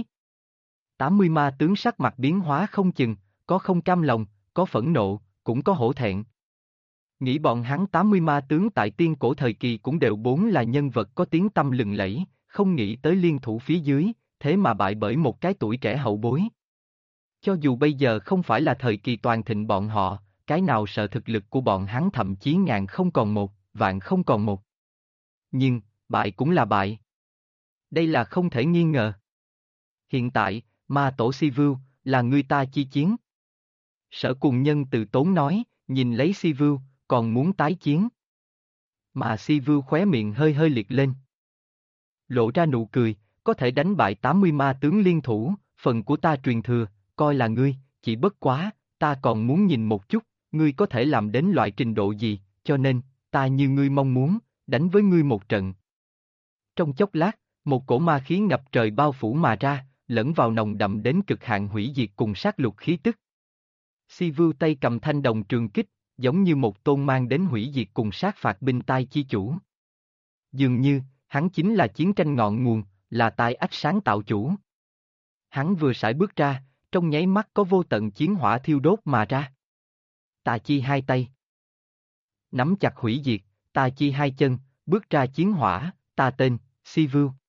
80 ma tướng sắc mặt biến hóa không chừng, có không cam lòng, có phẫn nộ, cũng có hổ thẹn. Nghĩ bọn hắn 80 ma tướng tại tiên cổ thời kỳ cũng đều bốn là nhân vật có tiếng tăm lừng lẫy, không nghĩ tới liên thủ phía dưới, thế mà bại bởi một cái tuổi trẻ hậu bối. Cho dù bây giờ không phải là thời kỳ toàn thịnh bọn họ, cái nào sợ thực lực của bọn hắn thậm chí ngàn không còn một, vạn không còn một. Nhưng, bại cũng là bại. Đây là không thể nghi ngờ. Hiện tại, ma tổ Si Vưu, là người ta chi chiến. Sở Cùng Nhân từ tốn nói, nhìn lấy Si Vưu, còn muốn tái chiến. Mà Si Vưu khóe miệng hơi hơi liệt lên. Lộ ra nụ cười, có thể đánh bại 80 ma tướng liên thủ, phần của ta truyền thừa, coi là ngươi, chỉ bất quá, ta còn muốn nhìn một chút, ngươi có thể làm đến loại trình độ gì, cho nên, ta như ngươi mong muốn, đánh với ngươi một trận. Trong chốc lát, một cổ ma khí ngập trời bao phủ mà ra, lẫn vào nồng đậm đến cực hạn hủy diệt cùng sát lục khí tức. Si Vưu tay cầm thanh đồng trường kích, giống như một tôn mang đến hủy diệt cùng sát phạt binh tai chi chủ. Dường như, hắn chính là chiến tranh ngọn nguồn, là tai ách sáng tạo chủ. Hắn vừa sải bước ra, trong nháy mắt có vô tận chiến hỏa thiêu đốt mà ra. Tà chi hai tay nắm chặt hủy diệt, tà chi hai chân, bước ra chiến hỏa, ta tên, Si Vưu.